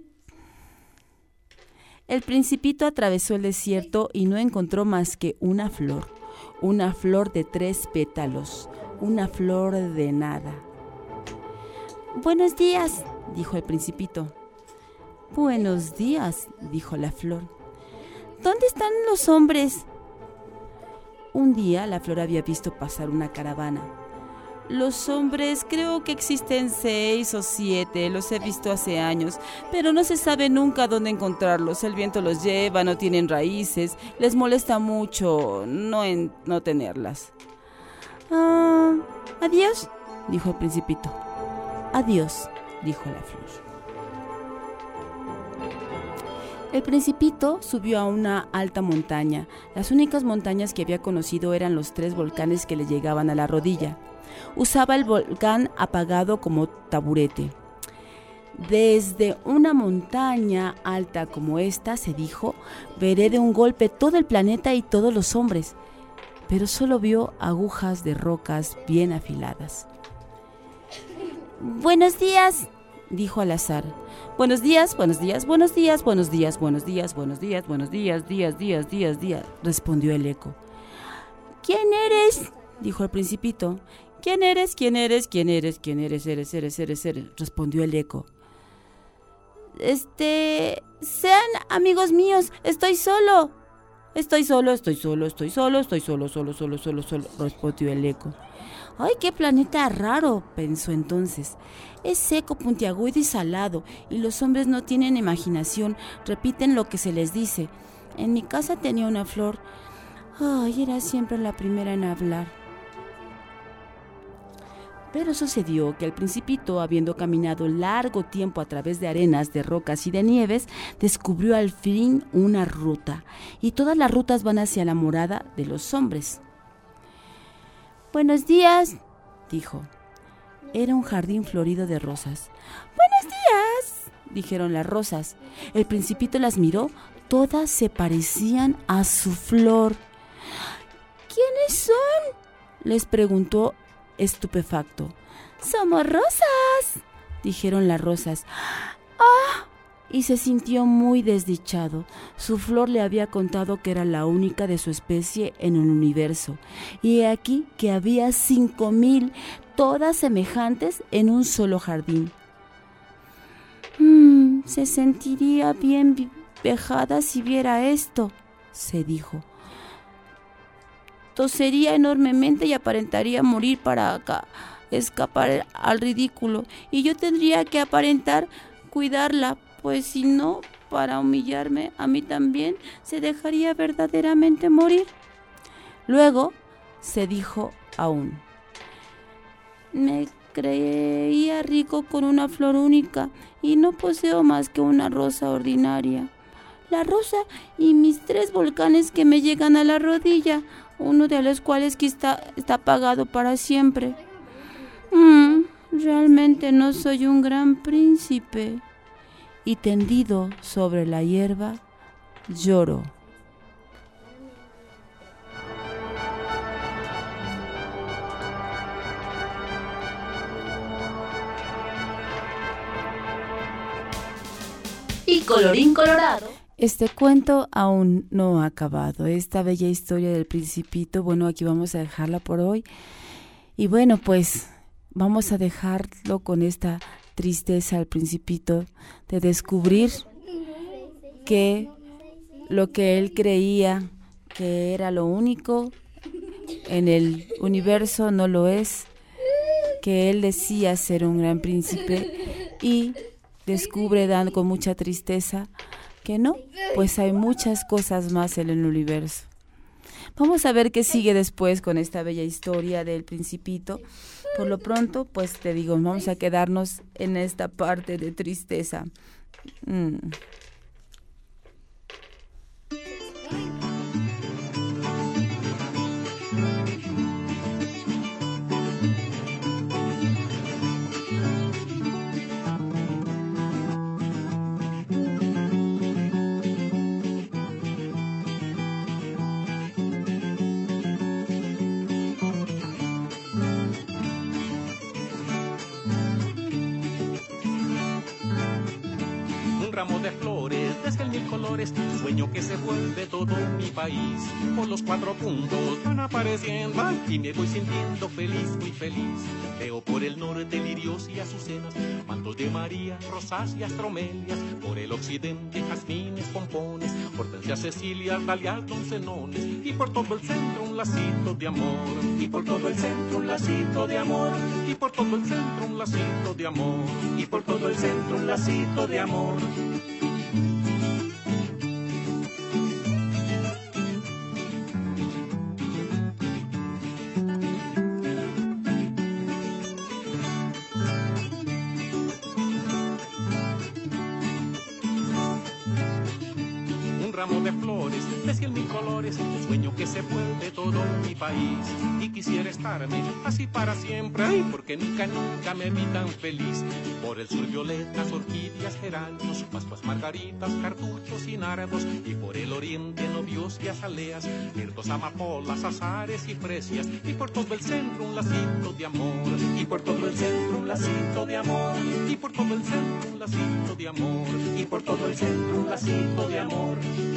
Principito atravesó el desierto y no encontró más que una flor de 3 pétalos, una flor de nada. «Buenos días», dijo el Principito. «Buenos días», dijo la flor. «¿Dónde están los hombres?» Un día la flor había visto pasar una caravana. «Los hombres, creo que existen 6 o 7, los he visto hace años, pero no se sabe nunca dónde encontrarlos. El viento los lleva, no tienen raíces, les molesta mucho no tenerlas». «Adiós», dijo el Principito. «Adiós», dijo la flor. El Principito subió a una alta montaña. Las únicas montañas que había conocido eran los 3 volcanes que le llegaban a la rodilla. Usaba el volcán apagado como taburete. Desde una montaña alta como esta, se dijo, veré de un golpe todo el planeta y todos los hombres. Pero solo vio agujas de rocas bien afiladas. «Buenos días», dijo al azar. «Buenos días, buenos días, buenos días, buenos días, buenos días, buenos días, buenos días, días», respondió el eco. «¿Quién eres?», dijo el Principito. «¿Quién eres? ¿Quién eres? ¿Quién eres? ¿Quién eres? Eres», respondió el eco. «Sean amigos míos, estoy solo», respondió el eco. «Ay, qué planeta raro», pensó entonces. «Es seco, puntiagudo y salado, y los hombres no tienen imaginación, repiten lo que se les dice. En mi casa tenía una flor. Ay, era siempre la primera en hablar». Pero sucedió que el Principito, habiendo caminado largo tiempo a través de arenas, de rocas y de nieves, descubrió al fin una ruta, y todas las rutas van hacia la morada de los hombres. «Buenos días», dijo. Era un jardín florido de rosas. «Buenos días», dijeron las rosas. El Principito las miró, todas se parecían a su flor. «¿Quiénes son?», les preguntó estupefacto. «Somos rosas», dijeron las rosas. «¡Ah!», y se sintió muy desdichado. Su flor le había contado que era la única de su especie en el universo, y he aquí que había 5,000, todas semejantes en un solo jardín. Se sentiría bien vejada si viera esto», se dijo. «Tosería enormemente y aparentaría morir para escapar al ridículo, y yo tendría que aparentar cuidarla, pues si no, para humillarme a mí también, se dejaría verdaderamente morir». Luego se dijo aún: «Me creía rico con una flor única y no poseo más que una rosa ordinaria. La rosa y mis 3 volcanes que me llegan a la rodilla, uno de los cuales que está apagado para siempre. Realmente no soy un gran príncipe. Y tendido sobre la hierba, lloro. Y colorín colorado. Este cuento aún no ha acabado. Esta bella historia del Principito, bueno, aquí vamos a dejarla por hoy. Y bueno, pues vamos a dejarlo con esta tristeza al Principito de descubrir que lo que él creía que era lo único en el universo no lo es, que él decía ser un gran príncipe y descubre con mucha tristeza que no, pues hay muchas cosas más en el universo. Vamos a ver qué sigue después con esta bella historia del Principito. Por lo pronto, pues te digo, vamos a quedarnos en esta parte de tristeza. Ramo de flores, desde el 1000 colores, sueño que se vuelve todo mi país. Por los 4 puntos van apareciendo y me voy sintiendo feliz, muy feliz. Veo por el norte lirios y azucenas, mantos de María, rosas y astromelias. Por el occidente jazmines, pompones, hortensias, cecilias, dalias, doncenones. Y por todo el centro un lacito de amor. Y por todo el centro un lacito de amor. Y por todo el centro un lacito de amor. Y por todo el centro un lacito de amor. Ramo de flores, de 100.000 colores, sueño que se vuelve todo mi país. Y quisiera estarme así para siempre, ay, porque nunca me vi tan feliz. Por el sur violetas, orquídeas, geranios, pascuas, margaritas, cartuchos y nardos. Y por el oriente novios y azaleas, mirtos, amapolas, azares y fresias. Y por todo el centro un lacito de amor. Y por todo el centro un lacito de amor. Y por todo el centro un lacito de amor. Y por todo el centro un lacito de amor.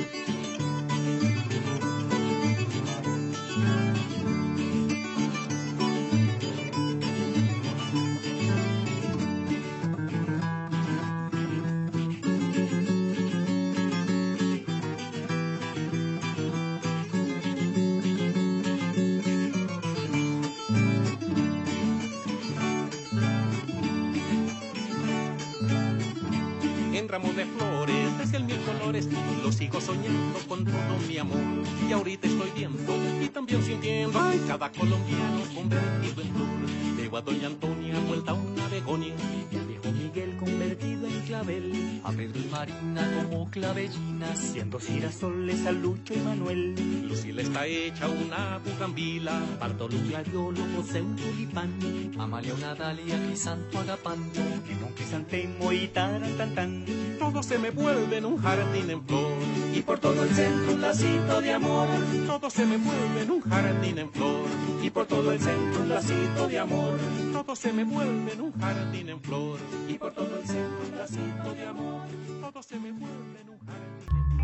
Ramo de flores, desde el 1000 colores, lo sigo soñando con todo mi amor. Y ahorita estoy viendo y también sintiendo, ay, cada colombiano convertido en flor. Veo a doña Antonia vuelta a una begonia, y al viejo Miguel convertido en clavel, a Pedro y Marina como clavellinas, siendo girasoles a Lucho y Manuel. Lucila está hecha una bugambila, Bartolo un gladiolo, José un tulipán, Amalia una dalia, Crisanto agapán, un crisantemo y tarantantán. Todo se me vuelve en un jardín en flor. Y por todo el centro un lacito de amor. Todo se me vuelve en un jardín en flor. Y por todo el centro un lacito de amor. Todo se me vuelve en un jardín en flor. Y por todo el centro un lacito de amor. Todo se me vuelve en un jardín en flor.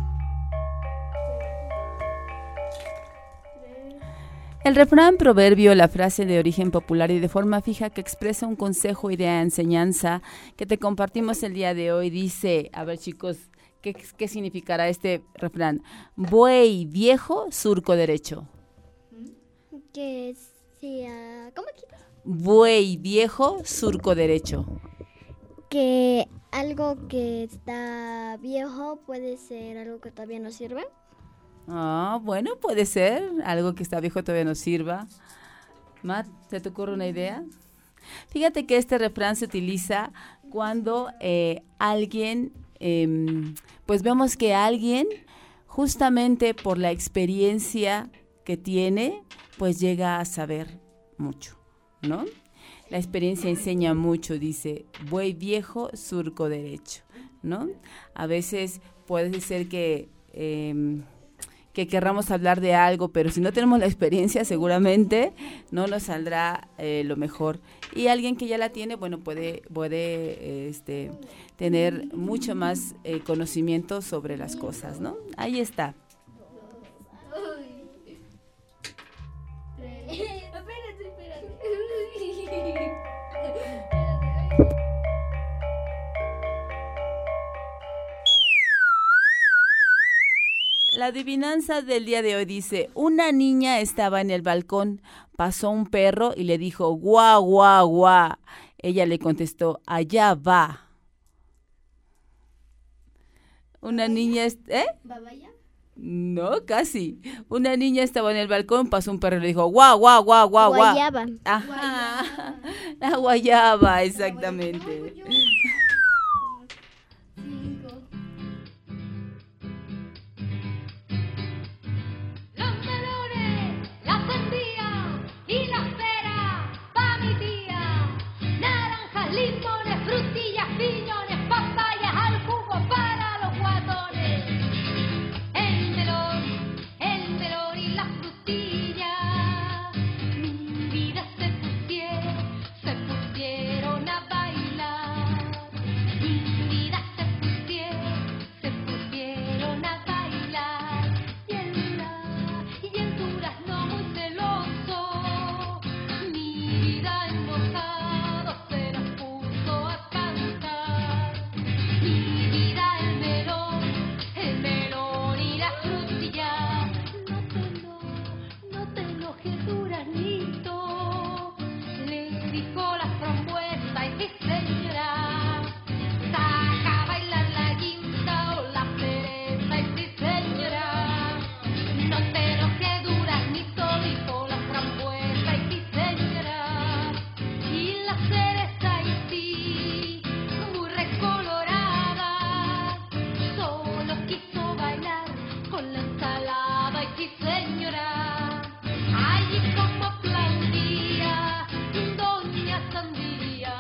El refrán, proverbio, la frase de origen popular y de forma fija que expresa un consejo, idea, enseñanza que te compartimos el día de hoy dice, a ver chicos, ¿qué significará este refrán? Buey viejo, surco derecho. Que sea, ¿cómo quitas? Buey viejo, surco derecho. Que algo que está viejo puede ser algo que todavía no sirve. Ah, bueno, puede ser algo que está viejo todavía no sirva. Matt, ¿se te ocurre una idea? Fíjate que este refrán se utiliza cuando alguien, pues vemos que alguien, justamente por la experiencia que tiene, pues llega a saber mucho, ¿no? La experiencia enseña mucho, dice, buey viejo, surco derecho, ¿no? A veces puede ser que querramos hablar de algo, pero si no tenemos la experiencia, seguramente no nos saldrá lo mejor. Y alguien que ya la tiene, bueno, puede tener mucho más conocimiento sobre las cosas, ¿no? Ahí está. La adivinanza del día de hoy dice, una niña estaba en el balcón, pasó un perro y le dijo, guau, guau, guau. Ella le contestó, allá va. Una niña, ¿Babaya? No, casi. Una niña estaba en el balcón, pasó un perro y le dijo, guau, guau, guau, guau, guau. Guayaba. Ajá, la guayaba, exactamente. Limones, frutillas, piñones, papayas, al jugo para los guatones. El melón y las frutillas, mi vida se pusieron a bailar. Mi vida se pusieron a bailar. Y el durazno muy celoso, mi vida enojado se nos puso a cantar. Mi vida el melón y la frutilla. No te enojes, duraznito, le dijo la frambuesa, y sí señora. Saca a bailar la guinda o la cereza, y sí señora. No te enojes, duraznito, dijo la frambuesa, y sí señora. Y la cereza, y sí, muy recolorada, solo quiso bailar con la ensalada, y sí señora. Allí como aplaudía doña Sandía.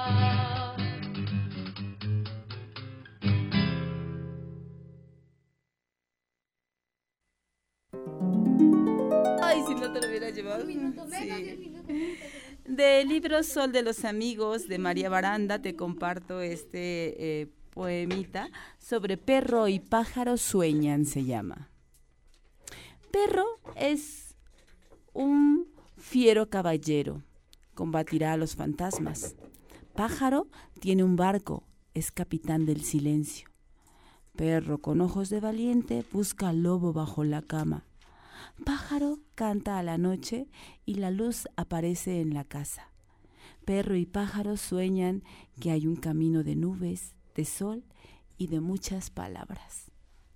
Ay, si no te lo hubiera llevado. Sí. Del libro Sol de los Amigos de María Baranda te comparto este poemita sobre perro y pájaro sueñan, se llama. Perro es un fiero caballero, combatirá a los fantasmas. Pájaro tiene un barco, es capitán del silencio. Perro con ojos de valiente busca al lobo bajo la cama. Pájaro canta a la noche y la luz aparece en la casa. Perro y pájaro sueñan que hay un camino de nubes, de sol y de muchas palabras.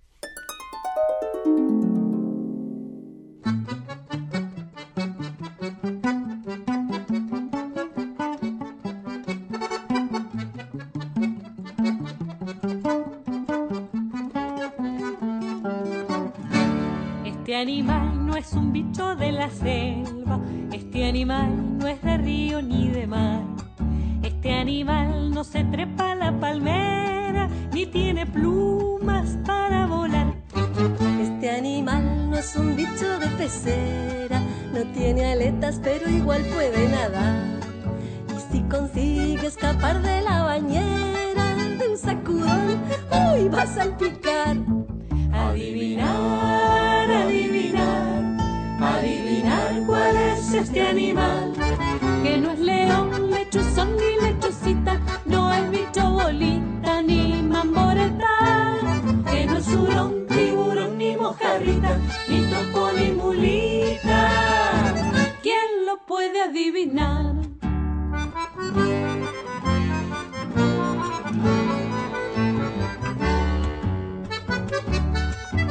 Este animal no es un bicho de la selva, este animal no es de río ni de mar. Este animal no se trepa a la palmera, ni tiene plumas para volar. Este animal no es un bicho de pecera, no tiene aletas pero igual puede nadar. Y si consigue escapar de la bañera, de un sacudón, ¡uy! Va a salpicar. Adivinar, adivinar, adivinar cuál es este animal. Que no es león, lechuzón ni lechucita, no es bicho bolita ni mamboreta. Que no es hurón, tiburón ni mojarrita, ni topo ni mulita. ¿Quién lo puede adivinar?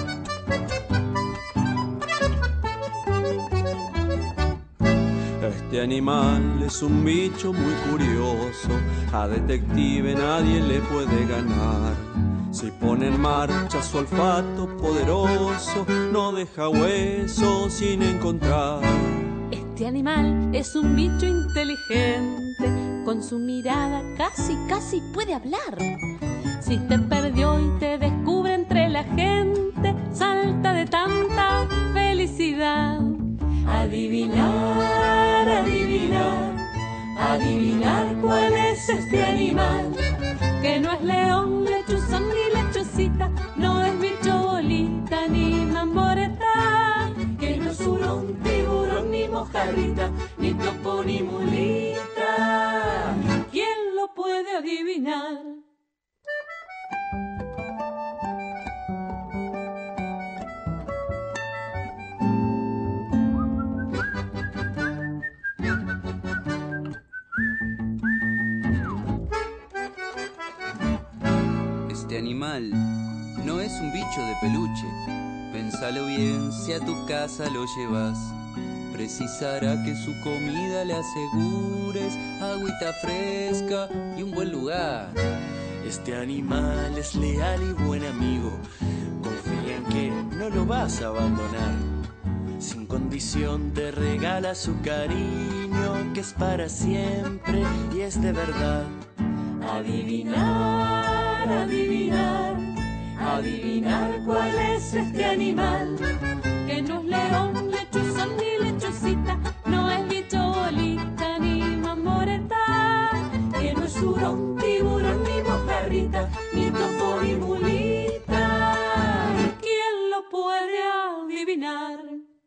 Este Este animal es un bicho muy curioso, a detective nadie le puede ganar. Si pone en marcha su olfato poderoso, no deja hueso sin encontrar. Este animal es un bicho inteligente, con su mirada casi puede hablar. Si te perdió y te descubre entre la gente, salta de tanta felicidad. Adivinar, adivinar, adivinar cuál es este animal, que no es león, lechuzón ni lechucita, no es bicho bolita ni mamboreta, que no es hurón, tiburón ni mojarrita, ni topo ni mulita. ¿Quién lo puede adivinar? Este animal no es un bicho de peluche. Pénsalo bien, si a tu casa lo llevas. Precisará que su comida le asegures agüita fresca y un buen lugar. Este animal es leal y buen amigo. Confía en que no lo vas a abandonar. Sin condición te regala su cariño, que es para siempre y es de verdad. Adivinar, adivinar, adivinar cuál es este animal, que no es león, lechuzón ni lechucita, no es bicho bolita ni mamoreta, que no es hurón, tiburón ni mojarrita, ni topo ni mulita. ¿Quién lo puede adivinar?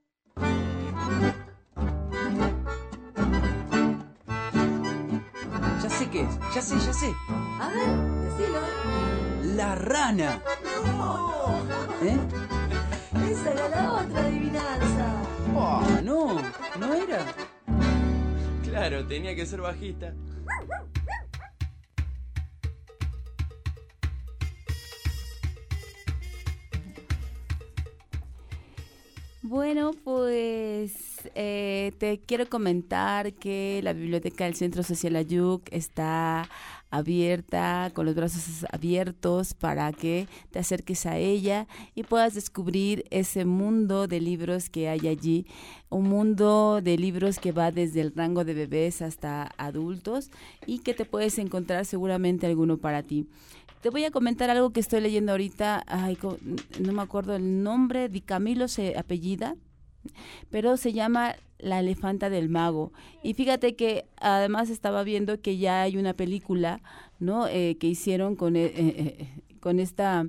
Ya sé qué es, ya sé. A ver, decilo. ¡La rana! No. ¿Eh? Esa era la otra adivinanza. Oh, no era. Claro, tenía que ser bajita. Bueno, pues te quiero comentar que la Biblioteca del Centro Social Ayuc está abierta, con los brazos abiertos para que te acerques a ella y puedas descubrir ese mundo de libros que hay allí, un mundo de libros que va desde el rango de bebés hasta adultos y que te puedes encontrar seguramente alguno para ti. Te voy a comentar algo que estoy leyendo ahorita, no me acuerdo el nombre, Di Camilo se apellida, pero se llama La elefanta del mago. Y fíjate que además estaba viendo que ya hay una película, ¿no? Que hicieron con esta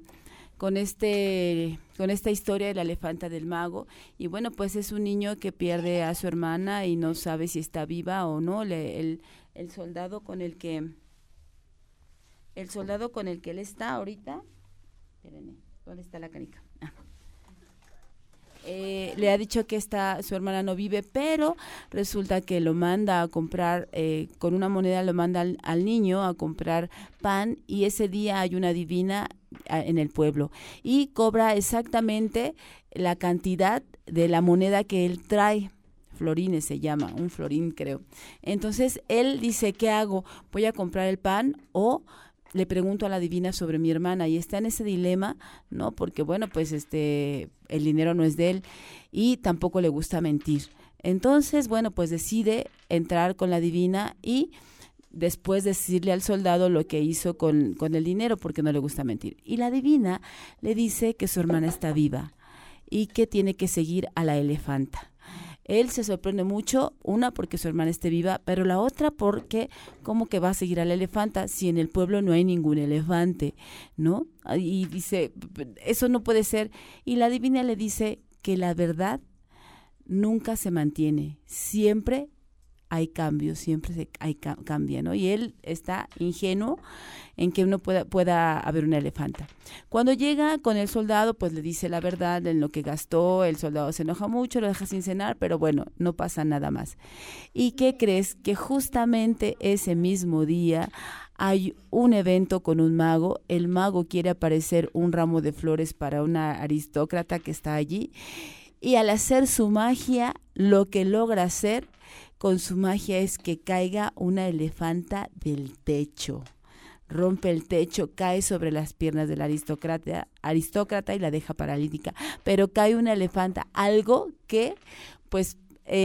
historia de la elefanta del mago. Y bueno, pues es un niño que pierde a su hermana y no sabe si está viva o no. El soldado con el que él está ahorita, espérenme, ¿dónde está la canica? Le ha dicho que su hermana no vive, pero resulta que lo manda a comprar, con una moneda lo manda al niño a comprar pan, y ese día hay una divina en el pueblo y cobra exactamente la cantidad de la moneda que él trae. Florines se llama, un florín creo. Entonces él dice, ¿qué hago? ¿Voy a comprar el pan o le pregunto a la divina sobre mi hermana? Y está en ese dilema, ¿no? Porque bueno, pues el dinero no es de él y tampoco le gusta mentir. Entonces, bueno, pues decide entrar con la divina y después decirle al soldado lo que hizo con el dinero, porque no le gusta mentir. Y la divina le dice que su hermana está viva y que tiene que seguir a la elefanta. Él se sorprende mucho, una porque su hermana esté viva, pero la otra porque ¿cómo que va a seguir a la elefanta si en el pueblo no hay ningún elefante, ¿no? Y dice, eso no puede ser. Y la divina le dice que la verdad nunca se mantiene, siempre hay cambios, siempre cambia, ¿no? Y él está ingenuo en que no pueda haber una elefanta. Cuando llega con el soldado, pues le dice la verdad en lo que gastó. El soldado se enoja mucho, lo deja sin cenar, pero bueno, no pasa nada más. ¿Y qué crees? Que justamente ese mismo día hay un evento con un mago. El mago quiere aparecer un ramo de flores para una aristócrata que está allí, y al hacer su magia, lo que logra hacer con su magia es que caiga una elefanta del techo. Rompe el techo, cae sobre las piernas del aristócrata y la deja paralítica. Pero cae una elefanta, algo que pues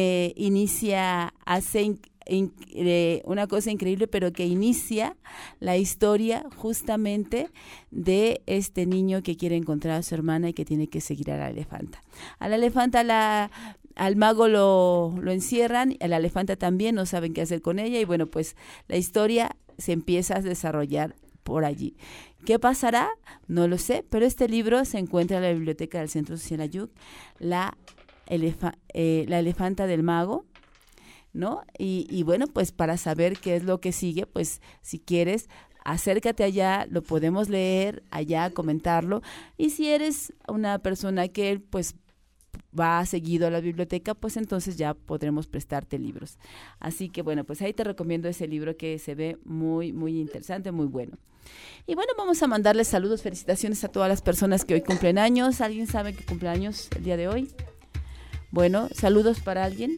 una cosa increíble, pero que inicia la historia justamente de este niño que quiere encontrar a su hermana y que tiene que seguir a la elefanta. A la elefanta al mago lo encierran, a la elefanta también, no saben qué hacer con ella y bueno, pues la historia se empieza a desarrollar por allí. ¿Qué pasará? No lo sé, pero este libro se encuentra en la biblioteca del Centro Social Ayuc, la elefanta del mago, ¿no? Y bueno, pues para saber qué es lo que sigue, pues si quieres, acércate allá, lo podemos leer allá, comentarlo, y si eres una persona que pues va seguido a la biblioteca, pues entonces ya podremos prestarte libros. Así que bueno, pues ahí te recomiendo ese libro que se ve muy, muy interesante, muy bueno. Y bueno, vamos a mandarles saludos, felicitaciones a todas las personas que hoy cumplen años. ¿Alguien sabe que cumple años el día de hoy? Bueno, saludos para alguien.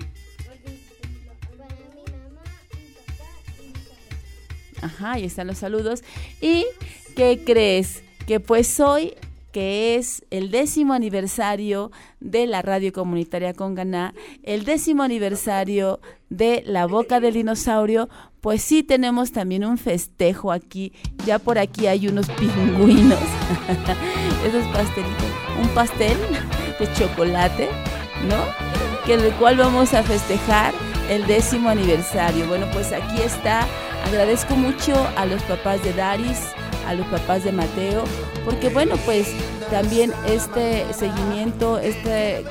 Ajá, ahí están los saludos. ¿Y qué crees? Que pues hoy, que es el 10º aniversario de la Radio Comunitaria Conganá, el 10º aniversario de La Boca del Dinosaurio, pues sí tenemos también un festejo aquí. Ya por aquí hay unos pingüinos, esos pastelitos, un pastel de chocolate, ¿no? Que el cual vamos a festejar el 10º aniversario. Bueno, pues aquí está. Agradezco mucho a los papás de Daris, a los papás de Mateo, porque bueno, pues también este seguimiento, este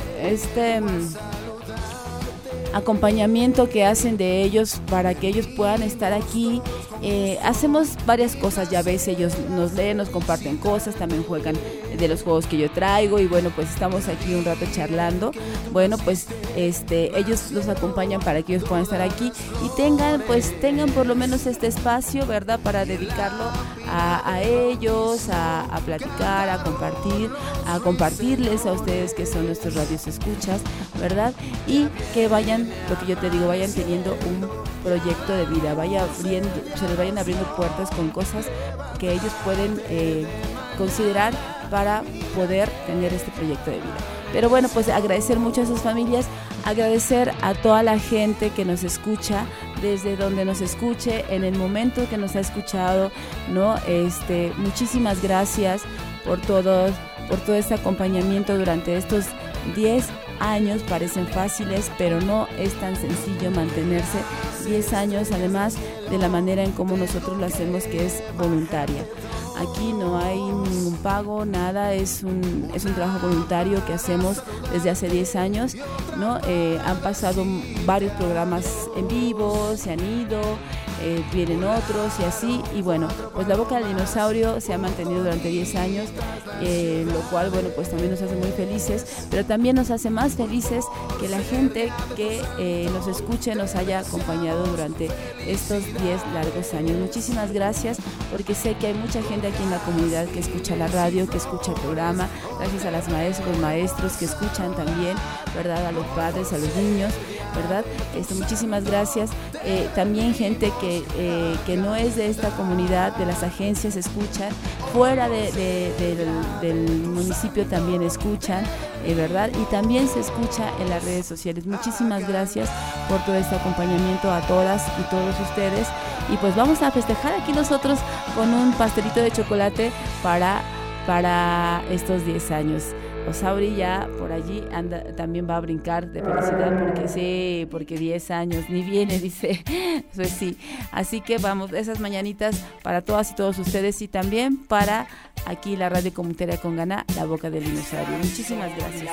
acompañamiento que hacen de ellos para que ellos puedan estar aquí. Hacemos varias cosas, ya ves, ellos nos leen, nos comparten cosas, también juegan de los juegos que yo traigo y bueno, pues estamos aquí un rato charlando. Bueno, pues ellos los acompañan para que ellos puedan estar aquí y tengan por lo menos este espacio, ¿verdad? Para dedicarlo a ellos, a platicar, a compartirles a ustedes que son nuestros radios escuchas, ¿verdad? Y que vayan, lo que yo te digo, vayan teniendo un proyecto de vida, se les vayan abriendo puertas con cosas que ellos pueden considerar para poder tener este proyecto de vida. Pero bueno, pues agradecer mucho a sus familias, agradecer a toda la gente que nos escucha, desde donde nos escuche, en el momento que nos ha escuchado, ¿no? Muchísimas gracias por todo este acompañamiento durante estos 10 años. Parecen fáciles, pero no es tan sencillo mantenerse 10 años, además de la manera en cómo nosotros lo hacemos, que es voluntaria. Aquí no hay ningún pago, nada, es un trabajo voluntario que hacemos desde hace 10 años, ¿no? Han pasado varios programas en vivo, se han ido, vienen otros y así, y bueno, pues La Boca del Dinosaurio se ha mantenido durante 10 años, lo cual, bueno, pues también nos hace muy felices, pero también nos hace más felices que la gente que nos escuche nos haya acompañado durante estos 10 largos años. Muchísimas gracias, porque sé que hay mucha gente aquí en la comunidad que escucha la radio, que escucha el programa, gracias a las maestras, los maestros que escuchan también, ¿verdad? A los padres, a los niños, ¿verdad? Muchísimas gracias. También gente que no es de esta comunidad, de las agencias, escuchan, fuera del municipio también escuchan, ¿verdad? Y también se escucha en las redes sociales. Muchísimas gracias por todo este acompañamiento a todas y todos ustedes. Y pues vamos a festejar aquí nosotros con un pastelito de chocolate para estos 10 años. Osauri ya por allí anda, también va a brincar de felicidad porque 10 años, ni viene, dice. Pues sí, así que vamos, esas mañanitas para todas y todos ustedes y también para aquí la Radio Comunitaria Conganá, La Boca del Dinosaurio. Muchísimas gracias.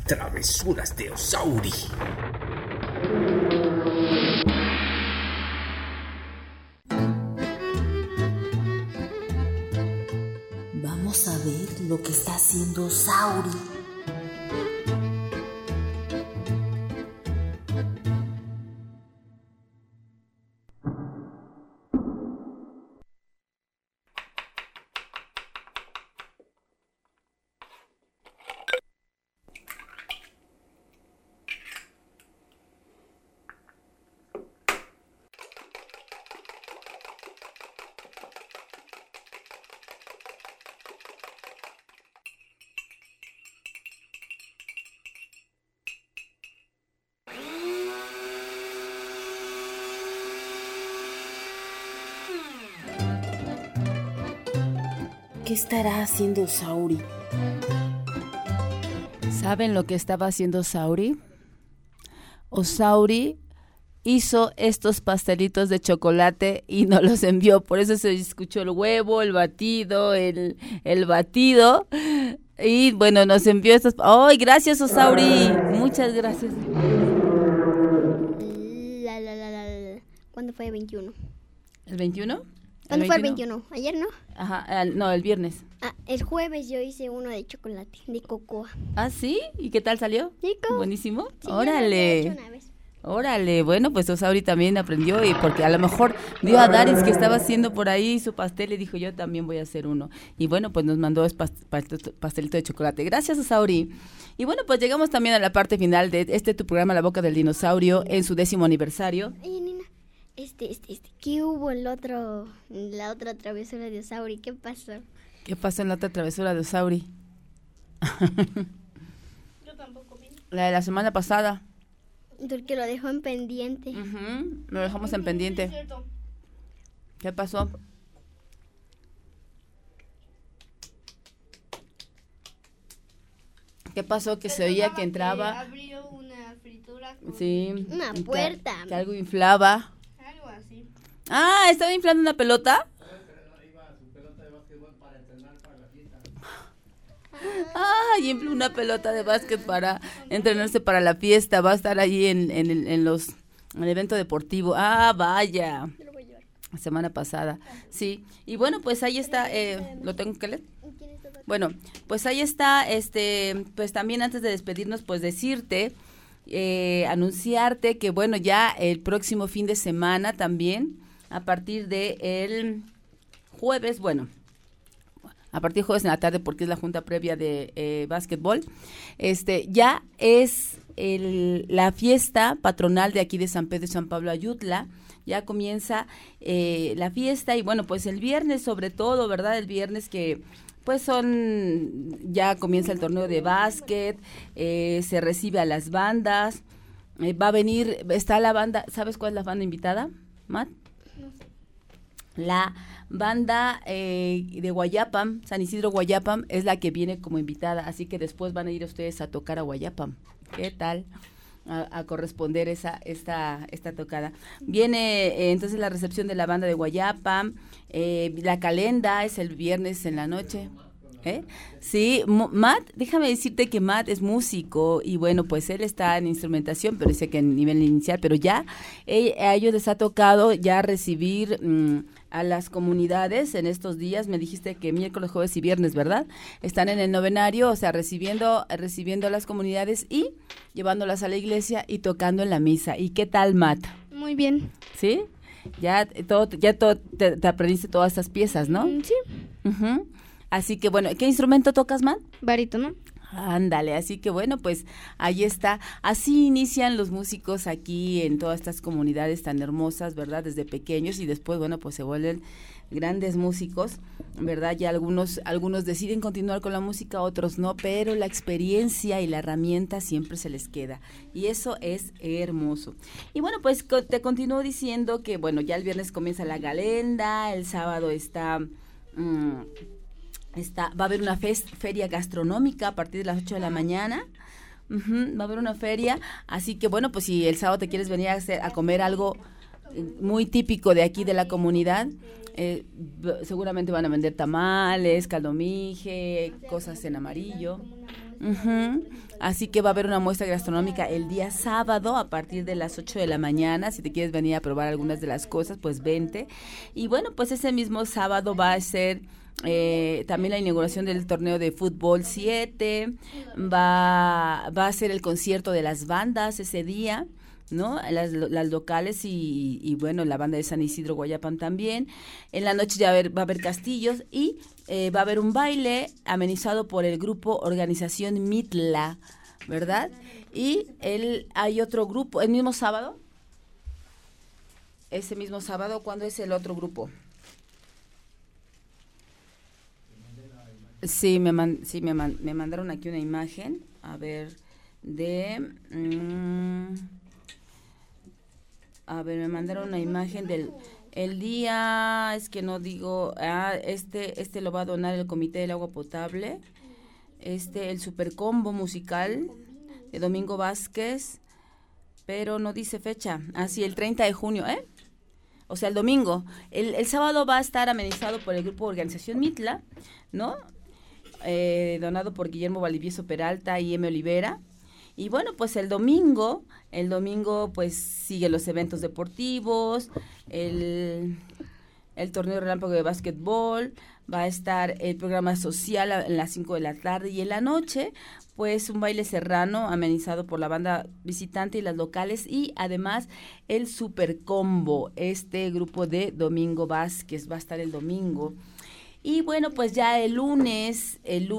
Travesuras de Osauri. Vamos a ver lo que está haciendo Osauri. ¿Qué estará haciendo Osauri? ¿Saben lo que estaba haciendo Osauri? Osauri hizo estos pastelitos de chocolate y nos los envió. Por eso se escuchó el huevo, el batido, el batido. Y bueno, nos envió estos. ¡Ay, gracias, Osauri! Muchas gracias. ¿Cuándo fue el 21? ¿El 21? ¿Cuándo fue el 21? ¿Ayer, no? Ajá, no, el viernes. El jueves yo hice uno de chocolate, de cocoa. ¿Ah, sí? ¿Y qué tal salió? Rico. ¿Buenísimo? Sí, ¡Órale! ya lo había hecho una vez. Órale, bueno, pues Osauri también aprendió y porque a lo mejor vio a Daris que estaba haciendo por ahí su pastel y dijo, yo también voy a hacer uno. Y bueno, pues nos mandó pastelito de chocolate. Gracias, Osauri. Y bueno, pues llegamos también a la parte final de tu programa La Boca del Dinosaurio en su 10º aniversario. Oye, Nina, ¿qué hubo en la otra travesura de Osauri? ¿Qué pasó? ¿Qué pasó en la otra travesura de Osauri? Yo tampoco vi. La de la semana pasada. Porque lo dejó en pendiente. Lo dejamos en pendiente. ¿Qué pasó? ¿Qué pasó? Que se oía que entraba. Abrió una fritura con sí. Una puerta. Que algo inflaba. Algo así. Ah, ¿estaba inflando una pelota? Y infló una pelota de básquet para entrenarse para la fiesta. Va a estar allí en el evento deportivo. Ah, vaya. Semana pasada. Sí. Y bueno, pues ahí está. ¿Lo tengo que leer? Bueno, pues ahí está. Pues también antes de despedirnos, pues decirte, anunciarte que bueno, ya el próximo fin de semana también, a partir de el jueves, bueno, a partir de jueves en la tarde, porque es la junta previa de básquetbol, ya es la fiesta patronal de aquí de San Pedro y San Pablo Ayutla. Ya comienza la fiesta y bueno, pues el viernes sobre todo, ¿verdad? El viernes que pues ya comienza el torneo de básquet, se recibe a las bandas, va a venir, está la banda, ¿sabes cuál es la banda invitada, Matt? No sé. La banda de Guayapam, San Isidro Guayapam, es la que viene como invitada, así que después van a ir ustedes a tocar a Guayapam. ¿Qué tal? A corresponder esta tocada. Viene entonces la recepción de la banda de Guayapam, la calenda es el viernes en la noche. Sí, Matt, déjame decirte que Matt es músico y bueno, pues él está en instrumentación, pero dice que en nivel inicial, pero ya a ellos les ha tocado ya recibir a las comunidades en estos días. Me dijiste que miércoles, jueves y viernes, ¿verdad? Están en el novenario, o sea, recibiendo a las comunidades y llevándolas a la iglesia y tocando en la misa. ¿Y qué tal, Matt? Muy bien. ¿Sí? Ya te aprendiste todas estas piezas, ¿no? Sí. Uh-huh. Así que bueno, ¿qué instrumento tocas, Matt? Barítono. Ándale, así que bueno, pues ahí está. Así inician los músicos aquí en todas estas comunidades tan hermosas, ¿verdad? Desde pequeños y después, bueno, pues se vuelven grandes músicos, ¿verdad? Ya algunos deciden continuar con la música, otros no, pero la experiencia y la herramienta siempre se les queda y eso es hermoso. Y bueno, pues te continúo diciendo que, bueno, ya el viernes comienza la galenda, el sábado va a haber una feria gastronómica a partir de las 8 de la mañana. Va a haber una feria, así que bueno, pues si el sábado te quieres venir a comer algo muy típico de aquí de la comunidad, seguramente van a vender tamales, caldomije, cosas en amarillo. Así que va a haber una muestra gastronómica el día sábado a partir de las 8 de la mañana. Si te quieres venir a probar algunas de las cosas, pues vente. Y bueno, pues ese mismo sábado va a ser también la inauguración del torneo de fútbol 7. Va a ser el concierto de las bandas ese día, ¿no? Las locales y bueno, la banda de San Isidro Guayapán también. En la noche ya va a haber castillos y va a haber un baile amenizado por el grupo Organización Mitla, ¿verdad? Y hay otro grupo, el mismo sábado. Ese mismo sábado, ¿cuándo es el otro grupo? Sí, me mandaron aquí una imagen, a ver, me mandaron una imagen el día, es que no digo, este lo va a donar el Comité del Agua Potable, el Supercombo musical de Domingo Vázquez, pero no dice fecha, así el 30 de junio, o sea, el domingo. El sábado va a estar amenizado por el grupo Organización Mitla, ¿no? Donado por Guillermo Valdivieso Peralta y M. Olivera. Y bueno, pues el domingo pues sigue los eventos deportivos, el torneo relámpago de básquetbol, va a estar el programa social a las 5 de la tarde y en la noche pues un baile serrano amenizado por la banda visitante y las locales y además el Supercombo, grupo de Domingo Vázquez va a estar el domingo. Y bueno, pues ya el lunes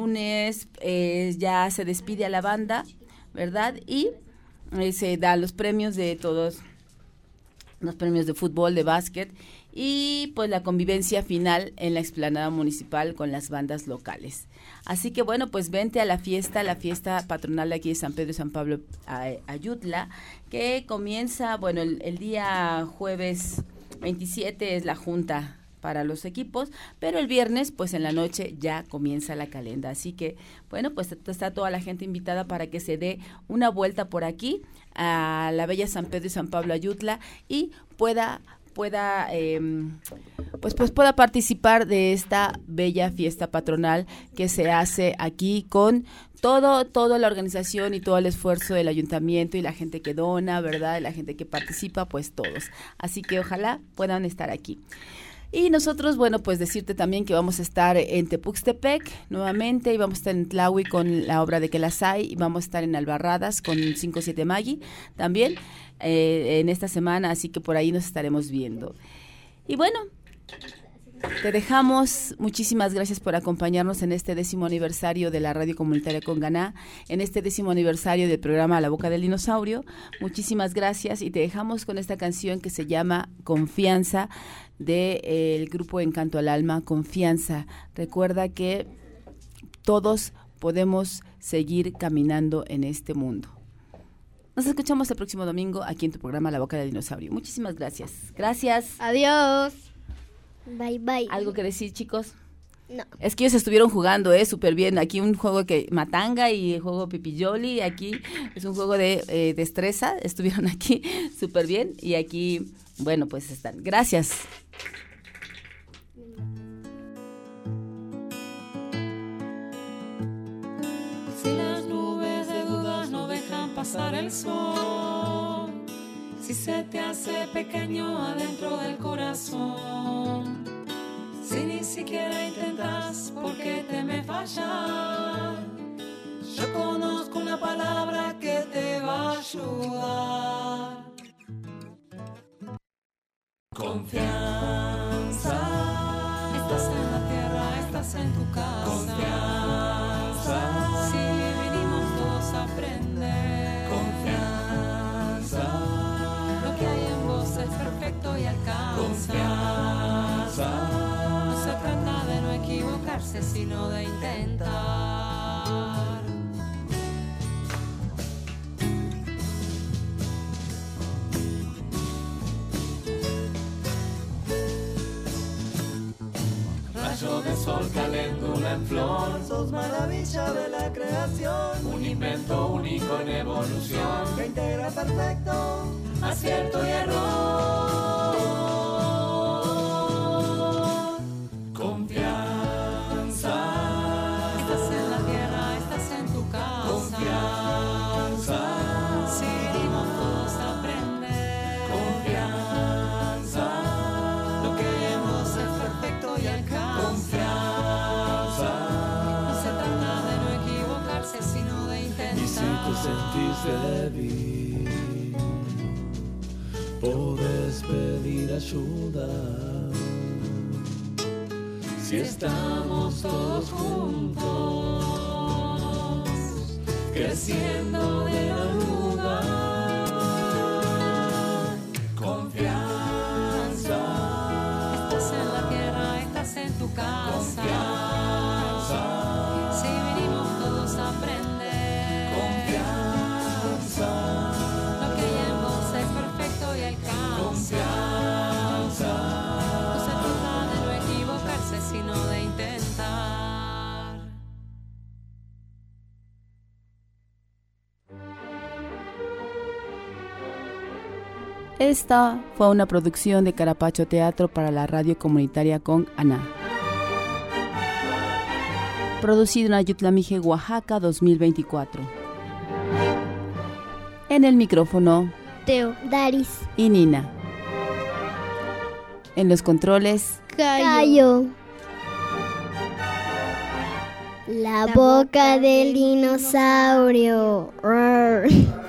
ya se despide a la banda, ¿verdad? Y se dan los premios de todos, los premios de fútbol, de básquet y pues la convivencia final en la explanada municipal con las bandas locales. Así que bueno, pues vente a la fiesta patronal de aquí de San Pedro y San Pablo Ayutla, que comienza, bueno, el día jueves 27 es la junta para los equipos, pero el viernes, pues en la noche ya comienza la calenda. Así que, bueno, pues está toda la gente invitada para que se dé una vuelta por aquí a la bella San Pedro y San Pablo Ayutla y pueda participar de esta bella fiesta patronal que se hace aquí con toda la organización y todo el esfuerzo del ayuntamiento y la gente que dona, ¿verdad? La gente que participa, pues todos. Así que ojalá puedan estar aquí. Y nosotros, bueno, pues decirte también que vamos a estar en Tepuxtepec nuevamente y vamos a estar en Tlahui con la obra de Quelasay y vamos a estar en Albarradas con 5-7 Magui también en esta semana, así que por ahí nos estaremos viendo. Y bueno, te dejamos. Muchísimas gracias por acompañarnos en este 10º aniversario de la Radio Comunitaria Conganá, en este 10º aniversario del programa La Boca del Dinosaurio. Muchísimas gracias y te dejamos con esta canción que se llama Confianza del grupo Encanto al Alma. Confianza. Recuerda que todos podemos seguir caminando en este mundo. Nos escuchamos el próximo domingo aquí en tu programa La Boca del Dinosaurio. Muchísimas gracias. Gracias. Adiós. Bye, bye. ¿Algo que decir, chicos? No. Es que ellos estuvieron jugando, súper bien. Aquí un juego que matanga y el juego pipiyoli. Aquí es un juego de destreza. Estuvieron aquí súper bien. Y aquí, bueno, pues están. Gracias. Si las nubes de dudas no dejan pasar el sol, si se te hace pequeño adentro del corazón, si ni siquiera intentas porque teme fallar, yo conozco una palabra que te va a ayudar. Confianza. Estás en la tierra, estás en tu casa. Confianza. Si venimos todos a aprender. Confianza. Lo que hay en vos es perfecto y alcanza. Confianza. No se trata de no equivocarse, sino de intentar. Rayo de sol, caléndula en flor, sos maravilla de la creación, un invento único en evolución, que integra perfecto acierto y error. Confianza. Estás en la tierra, estás en tu casa. sentís débil, podés pedir ayuda. Si estamos todos juntos, creciendo de la duda, confianza. Estás en la tierra, estás en tu casa. Confianza. Si vinimos todos a aprender. Confianza. Lo que hay en vos es perfecto y alcanza. Confianza. No se trata de no equivocarse, sino de intentar. Esta fue una producción de Carapacho Teatro para la radio comunitaria con Ana. Producido en Ayutlamije, Oaxaca, 2024. En el micrófono, Teo, Daris y Nina. En los controles, Cayo. La boca del dinosaurio.